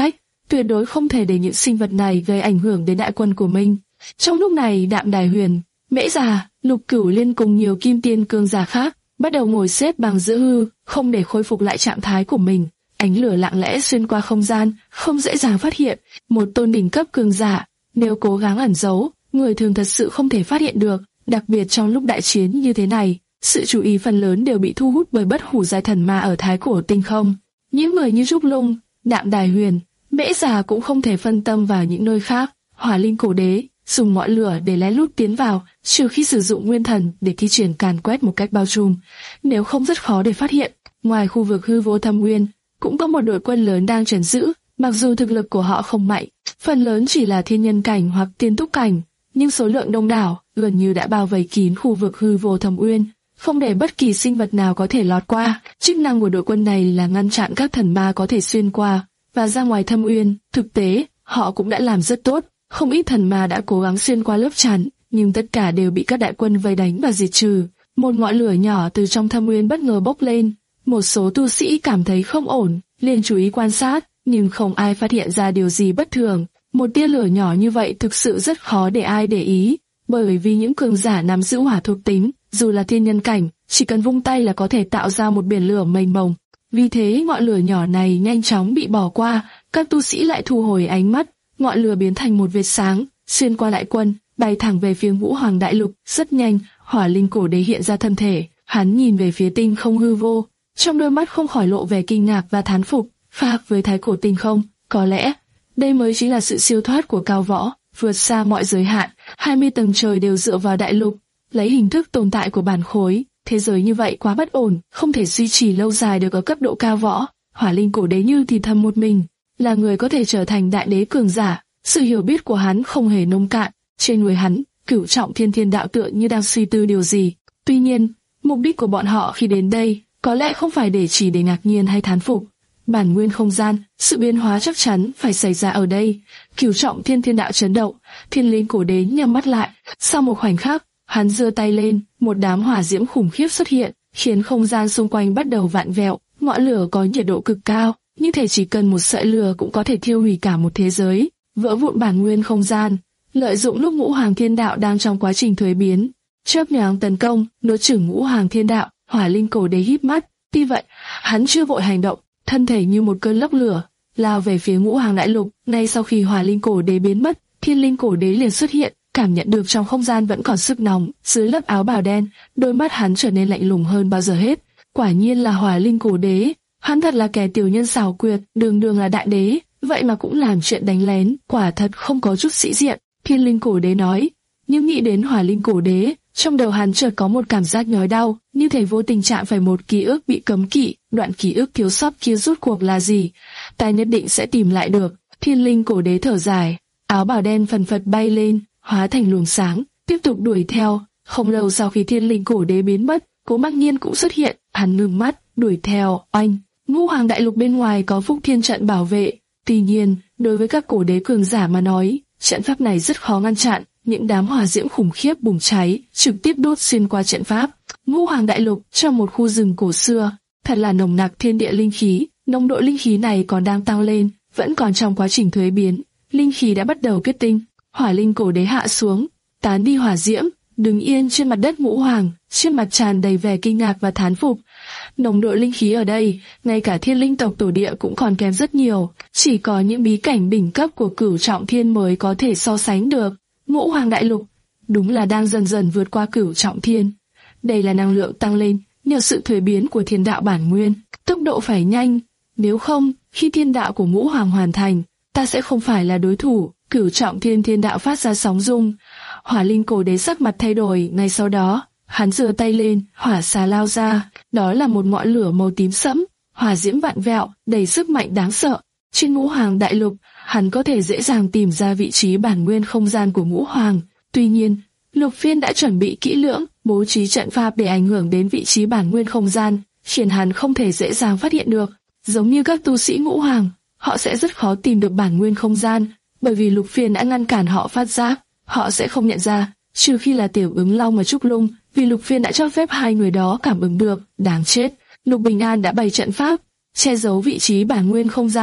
tuyệt đối không thể để những sinh vật này gây ảnh hưởng đến đại quân của mình. Trong lúc này, Đạm Đài Huyền, Mễ Già, Lục Cửu Liên cùng nhiều kim tiên cường giả khác bắt đầu ngồi xếp bằng giữa hư, không để khôi phục lại trạng thái của mình. Ánh lửa lặng lẽ xuyên qua không gian, không dễ dàng phát hiện. Một tôn đỉnh cấp cường giả, nếu cố gắng ẩn giấu, người thường thật sự không thể phát hiện được. Đặc biệt trong lúc đại chiến như thế này, sự chú ý phần lớn đều bị thu hút bởi bất hủ giai thần ma ở thái cổ tinh không. Những người như Trúc Lung, Đạm Đài Huyền, Mễ Già cũng không thể phân tâm vào những nơi khác. Hỏa Linh Cổ Đế dùng ngọn lửa để lén lút tiến vào, trừ khi sử dụng nguyên thần để thi triển càn quét một cách bao trùm, nếu không rất khó để phát hiện. Ngoài khu vực hư vô thâm nguyên, cũng có một đội quân lớn đang trấn giữ, mặc dù thực lực của họ không mạnh, phần lớn chỉ là thiên nhân cảnh hoặc tiên túc cảnh, nhưng số lượng đông đảo, gần như đã bao vây kín khu vực hư vô thâm uyên, không để bất kỳ sinh vật nào có thể lọt qua. Chức năng của đội quân này là ngăn chặn các thần ma có thể xuyên qua và ra ngoài thâm uyên. Thực tế, họ cũng đã làm rất tốt. Không ít thần ma đã cố gắng xuyên qua lớp chắn, nhưng tất cả đều bị các đại quân vây đánh và diệt trừ. Một ngọn lửa nhỏ từ trong thâm uyên bất ngờ bốc lên. Một số tu sĩ cảm thấy không ổn, liền chú ý quan sát, nhưng không ai phát hiện ra điều gì bất thường. Một tia lửa nhỏ như vậy thực sự rất khó để ai để ý, bởi vì những cường giả nắm giữ hỏa thuộc tính, dù là thiên nhân cảnh, chỉ cần vung tay là có thể tạo ra một biển lửa mênh mông. Vì thế ngọn lửa nhỏ này nhanh chóng bị bỏ qua, các tu sĩ lại thu hồi ánh mắt, ngọn lửa biến thành một vệt sáng, xuyên qua đại quân, bay thẳng về phía Ngũ Hoàng Đại Lục. Rất nhanh, Hỏa Linh Cổ Đế hiện ra thân thể, hắn nhìn về phía tinh không hư vô, trong đôi mắt không khỏi lộ vẻ kinh ngạc và thán phục. Khác với thái cổ tinh không, có lẽ đây mới chính là sự siêu thoát của cao võ, vượt xa mọi giới hạn. hai mươi tầng trời đều dựa vào đại lục, lấy hình thức tồn tại của bản khối. Thế giới như vậy quá bất ổn, không thể duy trì lâu dài được ở cấp độ cao võ. Hỏa Linh Cổ Đế như thì thầm một mình, là người có thể trở thành đại đế cường giả. Sự hiểu biết của hắn không hề nông cạn, trên người hắn, cửu trọng thiên thiên đạo tựa như đang suy tư điều gì. Tuy nhiên, mục đích của bọn họ khi đến đây, có lẽ không phải để chỉ để ngạc nhiên hay thán phục. Bản nguyên không gian, sự biến hóa chắc chắn phải xảy ra ở đây. Cửu trọng thiên thiên đạo chấn động, Thiên Linh Cổ Đế nhắm mắt lại. Sau một khoảnh khắc, hắn giơ tay lên, một đám hỏa diễm khủng khiếp xuất hiện, khiến không gian xung quanh bắt đầu vặn vẹo. Ngọn lửa có nhiệt độ cực cao, như thể chỉ cần một sợi lửa cũng có thể thiêu hủy cả một thế giới. Vỡ vụn bản nguyên không gian, lợi dụng lúc Ngũ Hoàng Thiên Đạo đang trong quá trình thuế biến, chớp nhoáng tấn công, nuốt chửng Ngũ Hoàng Thiên Đạo. Hỏa Linh Cổ Đế híp mắt, tuy vậy, hắn chưa vội hành động, thân thể như một cơn lốc lửa lao về phía Ngũ Hoàng Đại Lục. Ngay sau khi Hỏa Linh Cổ Đế biến mất, Thiên Linh Cổ Đế liền xuất hiện, cảm nhận được trong không gian vẫn còn sức nóng. Dưới lớp áo bào đen, đôi mắt hắn trở nên lạnh lùng hơn bao giờ hết. Quả nhiên là Hỏa Linh Cổ Đế, hắn thật là kẻ tiểu nhân xảo quyệt, đường đường là đại đế, vậy mà cũng làm chuyện đánh lén, quả thật không có chút sĩ diện. Thiên Linh Cổ Đế nói. Nhưng nghĩ đến Hỏa Linh Cổ Đế, trong đầu hắn chợt có một cảm giác nhói đau, như thể vô tình chạm phải một ký ức bị cấm kỵ. Đoạn ký ức thiếu sót kia rốt cuộc là gì? Ta nhất định sẽ tìm lại được. Thiên Linh Cổ Đế thở dài, áo bào đen phần phật bay lên, hóa thành luồng sáng, tiếp tục đuổi theo. Không lâu sau khi Thiên Linh Cổ Đế biến mất, Cố Mặc Nhiên cũng xuất hiện, hắn ngừng mắt, đuổi theo. Oanh! Ngũ Hoàng Đại Lục bên ngoài có Phúc Thiên trận bảo vệ. Tuy nhiên, đối với các cổ đế cường giả mà nói, trận pháp này rất khó ngăn chặn. Những đám hỏa diễm khủng khiếp bùng cháy, trực tiếp đốt xuyên qua trận pháp. Ngũ Hoàng Đại Lục trong một khu rừng cổ xưa, thật là nồng nặc thiên địa linh khí. Nồng độ linh khí này còn đang tăng lên, vẫn còn trong quá trình thuế biến. Linh khí đã bắt đầu kết tinh. Hỏa Linh Cổ Đế hạ xuống, tán đi hỏa diễm, đứng yên trên mặt đất Ngũ Hoàng, trên mặt tràn đầy vẻ kinh ngạc và thán phục. Nồng độ linh khí ở đây, ngay cả Thiên Linh tộc tổ địa cũng còn kém rất nhiều, chỉ có những bí cảnh đỉnh cấp của Cửu Trọng Thiên mới có thể so sánh được. Ngũ Hoàng Đại Lục đúng là đang dần dần vượt qua Cửu Trọng Thiên. Đây là năng lượng tăng lên nhờ sự thuế biến của thiên đạo bản nguyên, tốc độ phải nhanh, nếu không, khi thiên đạo của Ngũ Hoàng hoàn thành, ta sẽ không phải là đối thủ. Cửu Trọng Thiên thiên đạo phát ra sóng rung. Hỏa Linh Cổ Đế sắc mặt thay đổi, ngay sau đó, hắn giơ tay lên, hỏa xà lao ra, đó là một ngọn lửa màu tím sẫm, hỏa diễm vạn vẹo, đầy sức mạnh đáng sợ. Trên Ngũ Hoàng Đại Lục, hắn có thể dễ dàng tìm ra vị trí bản nguyên không gian của Ngũ Hoàng. Tuy nhiên, Lục Phiên đã chuẩn bị kỹ lưỡng, bố trí trận pháp để ảnh hưởng đến vị trí bản nguyên không gian, khiến hắn không thể dễ dàng phát hiện được. Giống như các tu sĩ Ngũ Hoàng, họ sẽ rất khó tìm được bản nguyên không gian, bởi vì Lục Phiên đã ngăn cản họ phát giác, họ sẽ không nhận ra, trừ khi là Tiểu Ứng Long và Trúc Lung, vì Lục Phiên đã cho phép hai người đó cảm ứng được. Đáng chết, Lục Bình An đã bày trận pháp, che giấu vị trí bản nguyên không gian.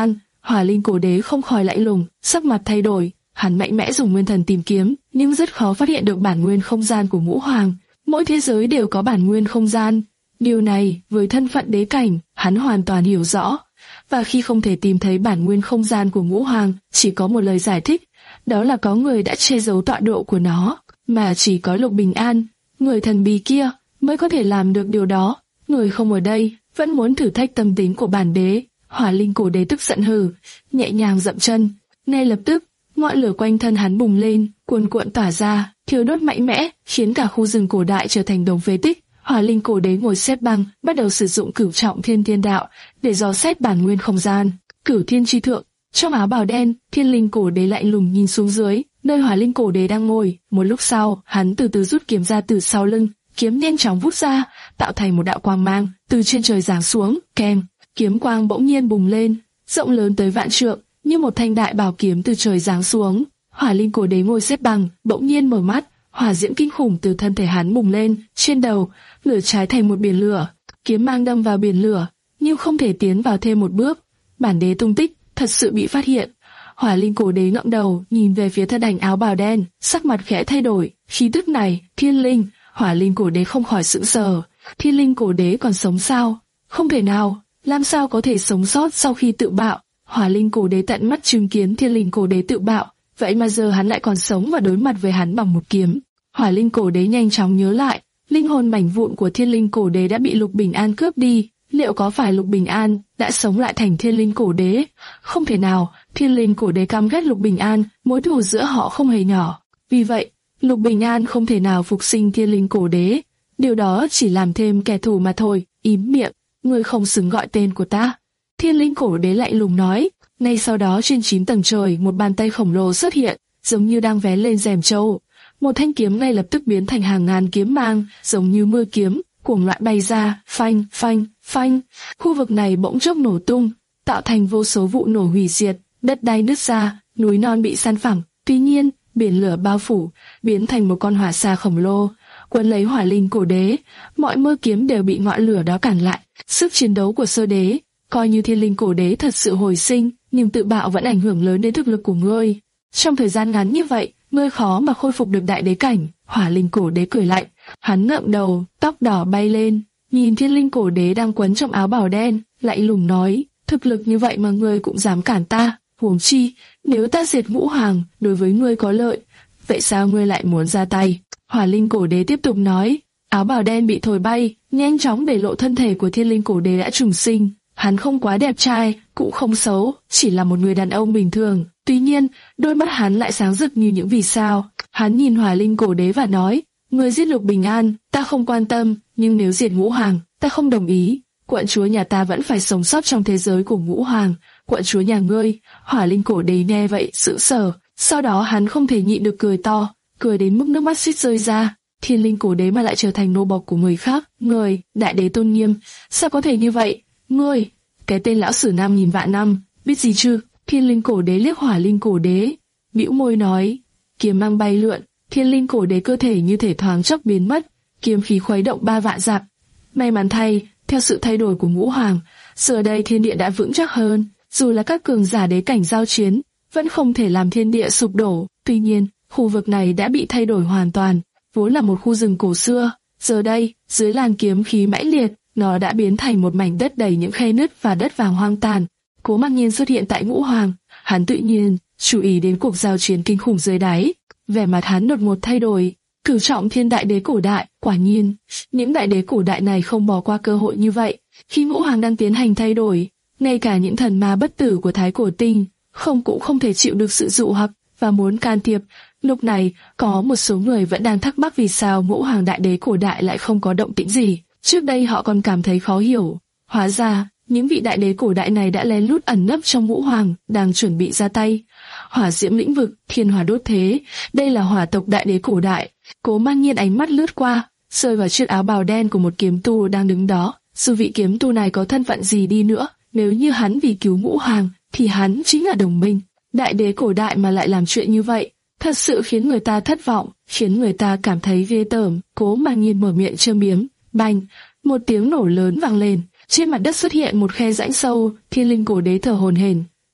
Hỏa Linh Cổ Đế không khỏi lạnh lùng, sắc mặt thay đổi. Hắn mạnh mẽ dùng nguyên thần tìm kiếm, nhưng rất khó phát hiện được bản nguyên không gian của Ngũ Hoàng. Mỗi thế giới đều có bản nguyên không gian. Điều này, với thân phận đế cảnh, hắn hoàn toàn hiểu rõ. Và khi không thể tìm thấy bản nguyên không gian của Ngũ Hoàng, chỉ có một lời giải thích, đó là có người đã che giấu tọa độ của nó, mà chỉ có Lục Bình An, người thần bí kia, mới có thể làm được điều đó. Người không ở đây, vẫn muốn thử thách tâm tính của bản đế. Hỏa Linh Cổ Đế tức giận hừ, nhẹ nhàng dậm chân. Ngay lập tức, ngọn lửa quanh thân hắn bùng lên, cuồn cuộn tỏa ra, thiêu đốt mạnh mẽ, khiến cả khu rừng cổ đại trở thành đống phế tích. Hỏa Linh Cổ Đế ngồi xếp bằng, bắt đầu sử dụng Cửu Trọng Thiên Thiên Đạo để dò xét bản nguyên không gian. Cửu Thiên Chi Thượng, trong áo bào đen, Thiên Linh Cổ Đế lạnh lùng nhìn xuống dưới, nơi Hỏa Linh Cổ Đế đang ngồi. Một lúc sau, hắn từ từ rút kiếm ra từ sau lưng, kiếm nhanh chóng vút ra, tạo thành một đạo quang mang từ trên trời giáng xuống. Keng, kiếm quang bỗng nhiên bùng lên, rộng lớn tới vạn trượng, như một thanh đại bảo kiếm từ trời giáng xuống. Hỏa Linh Cổ Đế ngồi xếp bằng, bỗng nhiên mở mắt, hỏa diễm kinh khủng từ thân thể hắn bùng lên, trên đầu lửa cháy thành một biển lửa. Kiếm mang đâm vào biển lửa, nhưng không thể tiến vào thêm một bước. Bản đế tung tích thật sự bị phát hiện. Hỏa Linh Cổ Đế ngẩng đầu, nhìn về phía thân ảnh áo bào đen, sắc mặt khẽ thay đổi. Khí tức này, Thiên Linh. Hỏa Linh Cổ Đế không khỏi sững sờ. Thiên Linh Cổ Đế còn sống sao? Không thể nào, làm sao có thể sống sót sau khi tự bạo? Hỏa Linh Cổ Đế tận mắt chứng kiến Thiên Linh Cổ Đế tự bạo, vậy mà giờ hắn lại còn sống và đối mặt với hắn bằng một kiếm. Hỏa Linh Cổ Đế nhanh chóng nhớ lại, linh hồn mảnh vụn của Thiên Linh Cổ Đế đã bị Lục Bình An cướp đi. Liệu có phải Lục Bình An đã sống lại thành Thiên Linh Cổ Đế? Không thể nào, Thiên Linh Cổ Đế căm ghét Lục Bình An, mối thù giữa họ không hề nhỏ. Vì vậy, Lục Bình An không thể nào phục sinh Thiên Linh Cổ Đế. Điều đó chỉ làm thêm kẻ thù mà thôi. Ím miệng, ngươi không xứng gọi tên của ta. Thiên Linh Cổ Đế lạnh lùng nói. Ngay sau đó trên chín tầng trời một bàn tay khổng lồ xuất hiện, giống như đang vén lên rèm trâu. Một thanh kiếm ngay lập tức biến thành hàng ngàn kiếm mang, giống như mưa kiếm, cuồng loạn bay ra, phanh, phanh, phanh. Khu vực này bỗng chốc nổ tung, tạo thành vô số vụ nổ hủy diệt, đất đai nứt ra, núi non bị san phẳng. Tuy nhiên, biển lửa bao phủ, biến thành một con hỏa xà khổng lồ, cuốn lấy Hỏa Linh Cổ Đế. Mọi mưa kiếm đều bị ngọn lửa đó cản lại. Sức chiến đấu của sơ đế, coi như Thiên Linh Cổ Đế thật sự hồi sinh, nhưng tự bạo vẫn ảnh hưởng lớn đến thực lực của ngươi. Trong thời gian ngắn như vậy, ngươi khó mà khôi phục được đại đế cảnh. Hỏa Linh Cổ Đế cười lạnh, hắn ngẩng đầu, tóc đỏ bay lên, nhìn Thiên Linh Cổ Đế đang quấn trong áo bào đen, lạnh lùng nói: thực lực như vậy mà ngươi cũng dám cản ta? Huống chi, nếu ta diệt Ngũ Hoàng, đối với ngươi có lợi, vậy sao ngươi lại muốn ra tay? Hỏa Linh Cổ Đế tiếp tục nói. Áo bào đen bị thổi bay, nhanh chóng để lộ thân thể của Thiên Linh Cổ Đế đã trùng sinh. Hắn không quá đẹp trai, cũng không xấu, chỉ là một người đàn ông bình thường. Tuy nhiên, đôi mắt hắn lại sáng rực như những vì sao. Hắn nhìn Hỏa Linh Cổ Đế và nói: ngươi giết Lục Bình An, ta không quan tâm, nhưng nếu diệt Ngũ Hoàng, ta không đồng ý. Quận chúa nhà ta vẫn phải sống sót trong thế giới của Ngũ Hoàng. Quận chúa nhà ngươi? Hỏa Linh Cổ Đế nghe vậy sững sờ, sau đó hắn không thể nhịn được cười to, cười đến mức nước mắt suýt rơi ra. Thiên Linh Cổ Đế mà lại trở thành nô bộc của người khác? Người, đại đế tôn nghiêm, sao có thể như vậy? Ngươi, cái tên lão sử nam nghìn vạn năm, biết gì chứ? Thiên Linh Cổ Đế liếc Hỏa Linh Cổ Đế, bĩu môi nói. Kiếm mang bay lượn, Thiên Linh Cổ Đế cơ thể như thể thoáng chốc biến mất, kiếm khí khuấy động ba vạn dặm. May mắn thay, theo sự thay đổi của Ngũ Hoàng, giờ đây thiên địa đã vững chắc hơn. Dù là các cường giả đế cảnh giao chiến, vẫn không thể làm thiên địa sụp đổ. Tuy nhiên, khu vực này đã bị thay đổi hoàn toàn. Vốn là một khu rừng cổ xưa, giờ đây, dưới làn kiếm khí mãnh liệt, nó đã biến thành một mảnh đất đầy những khe nứt và đất vàng hoang tàn. Cố Mặc Nhiên xuất hiện tại Ngũ Hoàng, hắn tự nhiên chú ý đến cuộc giao chiến kinh khủng dưới đáy. Vẻ mặt hắn đột ngột thay đổi. Cửu Trọng Thiên đại đế cổ đại, quả nhiên, những đại đế cổ đại này không bỏ qua cơ hội như vậy. Khi Ngũ Hoàng đang tiến hành thay đổi, ngay cả những thần ma bất tử của Thái Cổ Tinh không cũng không thể chịu được sự dụ hoặc và muốn can thiệp. Lúc này, có một số người vẫn đang thắc mắc vì sao Ngũ Hoàng đại đế cổ đại lại không có động tĩnh gì. Trước đây họ còn cảm thấy khó hiểu. Hóa ra, những vị đại đế cổ đại này đã lén lút ẩn nấp trong Ngũ Hoàng, đang chuẩn bị ra tay. Hỏa diễm lĩnh vực, thiên hỏa đốt thế, đây là hỏa tộc đại đế cổ đại. Cố Mặc Nhiên ánh mắt lướt qua, rơi vào chiếc áo bào đen của một kiếm tu đang đứng đó. Dù vị kiếm tu này có thân phận gì đi nữa, nếu như hắn vì cứu Ngũ Hoàng, thì hắn chính là đồng minh. Đại đế cổ đại mà lại làm chuyện như vậy, thật sự khiến người ta thất vọng, khiến người ta cảm thấy ghê tởm. Cố Mặc Nhiên mở miệng châm biếm, bành, một tiếng nổ lớn vang lên, trên mặt đất xuất hiện một khe rãnh sâu. Thiên Linh Cổ Đế thở hổn hển,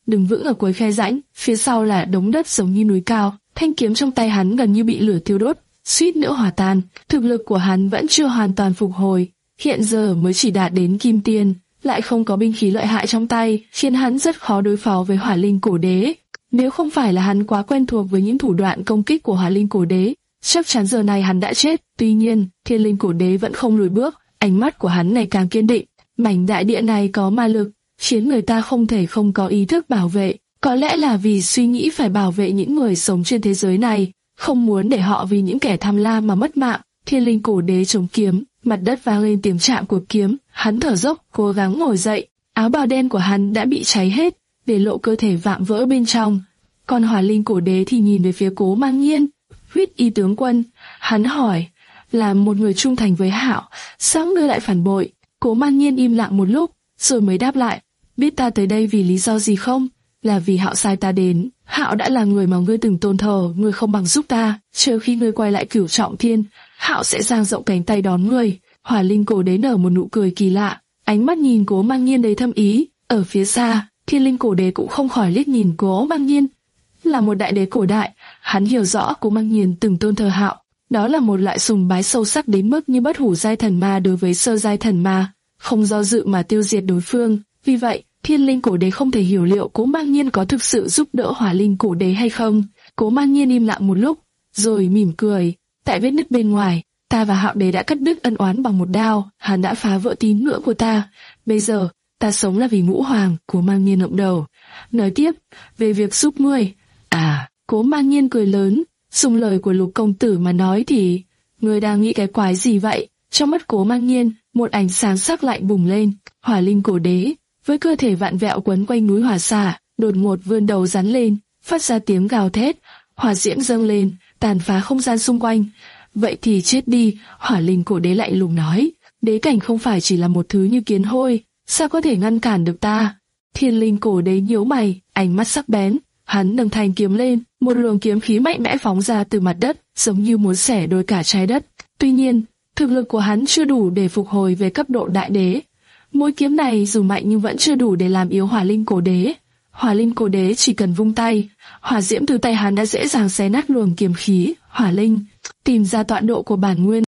đứng vững ở cuối khe rãnh, phía sau là đống đất giống như núi cao, thanh kiếm trong tay hắn gần như bị lửa thiêu đốt, suýt nữa hòa tan. Thực lực của hắn vẫn chưa hoàn toàn phục hồi, hiện giờ mới chỉ đạt đến kim tiên, lại không có binh khí lợi hại trong tay, khiến hắn rất khó đối phó với Hỏa Linh Cổ Đế. Nếu không phải là hắn quá quen thuộc với những thủ đoạn công kích của Hỏa Linh Cổ Đế, chắc chắn giờ này hắn đã chết. Tuy nhiên, Thiên Linh Cổ Đế vẫn không lùi bước, ánh mắt của hắn ngày càng kiên định. Mảnh đại địa này có ma lực, khiến người ta không thể không có ý thức bảo vệ. Có lẽ là vì suy nghĩ phải bảo vệ những người sống trên thế giới này, không muốn để họ vì những kẻ tham lam mà mất mạng. Thiên Linh Cổ Đế chống kiếm, mặt đất vang lên tiếng chạm của kiếm. Hắn thở dốc, cố gắng ngồi dậy. Áo bào đen của hắn đã bị cháy hết, để lộ cơ thể vạm vỡ bên trong. Còn Hỏa Linh Cổ Đế thì nhìn về phía Cố Mang Nhiên. Huyết Y tướng quân, hắn hỏi, là một người trung thành với Hạo, sao ngươi lại phản bội? Cố Mang Nhiên im lặng một lúc, rồi mới đáp lại, biết ta tới đây vì lý do gì không? Là vì Hạo sai ta đến. Hạo đã là người mà ngươi từng tôn thờ, ngươi không bằng giúp ta. Chờ khi ngươi quay lại Cửu Trọng Thiên, Hạo sẽ dang rộng cánh tay đón ngươi. Hỏa Linh Cổ Đế nở một nụ cười kỳ lạ, ánh mắt nhìn Cố Mang Nhiên đầy thâm ý. Ở phía xa, Thiên Linh Cổ Đế cũng không khỏi liếc nhìn Cố Mang Nhiên. Là một đại đế cổ đại, hắn hiểu rõ Cố Mang Nhiên từng tôn thờ Hạo. Đó là một loại sùng bái sâu sắc đến mức như bất hủ giai thần ma đối với sơ giai thần ma, không do dự mà tiêu diệt đối phương. Vì vậy, Thiên Linh Cổ Đế không thể hiểu liệu Cố Mang Nhiên có thực sự giúp đỡ Hỏa Linh Cổ Đế hay không. Cố Mang Nhiên im lặng một lúc, rồi mỉm cười. Tại vết nứt bên ngoài, ta và Hạo Đế đã cắt đứt ân oán bằng một đao. Hắn đã phá vỡ tín ngưỡng của ta. Bây giờ, ta sống là vì Ngũ Hoàng. Cố Mang Nhiên ngậm đầu, nói tiếp về việc giúp ngươi. À, Cố Mang Nhiên cười lớn. Dùng lời của Lục công tử mà nói thì, ngươi đang nghĩ cái quái gì vậy? Trong mắt Cố Mang Nhiên, một ánh sáng sắc lạnh bùng lên. Hỏa Linh Cổ Đế, với cơ thể vạn vẹo quấn quanh núi hỏa xà, đột ngột vươn đầu rắn lên, phát ra tiếng gào thét, hỏa diễm dâng lên, tàn phá không gian xung quanh. Vậy thì chết đi, Hỏa Linh Cổ Đế lạnh lùng nói. Đế cảnh không phải chỉ là một thứ như kiến hôi, sao có thể ngăn cản được ta? Thiên Linh Cổ Đế nhíu mày, ánh mắt sắc bén. Hắn nâng thanh kiếm lên, một luồng kiếm khí mạnh mẽ phóng ra từ mặt đất, giống như muốn xẻ đôi cả trái đất. Tuy nhiên, thực lực của hắn chưa đủ để phục hồi về cấp độ đại đế. Mũi kiếm này dù mạnh nhưng vẫn chưa đủ để làm yếu Hỏa Linh Cổ Đế. Hỏa Linh Cổ Đế chỉ cần vung tay, hỏa diễm từ tay hắn đã dễ dàng xé nát luồng kiếm khí. Hỏa Linh, tìm ra tọa độ của bản nguyên.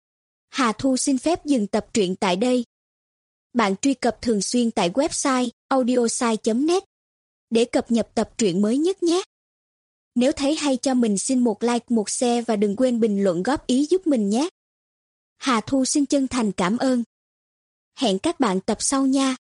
Hà Thu xin phép dừng tập truyện tại đây. Bạn truy cập thường xuyên tại website audiosai chấm net để cập nhật tập truyện mới nhất nhé. Nếu thấy hay cho mình xin một like, một share và đừng quên bình luận góp ý giúp mình nhé. Hà Thu xin chân thành cảm ơn. Hẹn các bạn tập sau nha.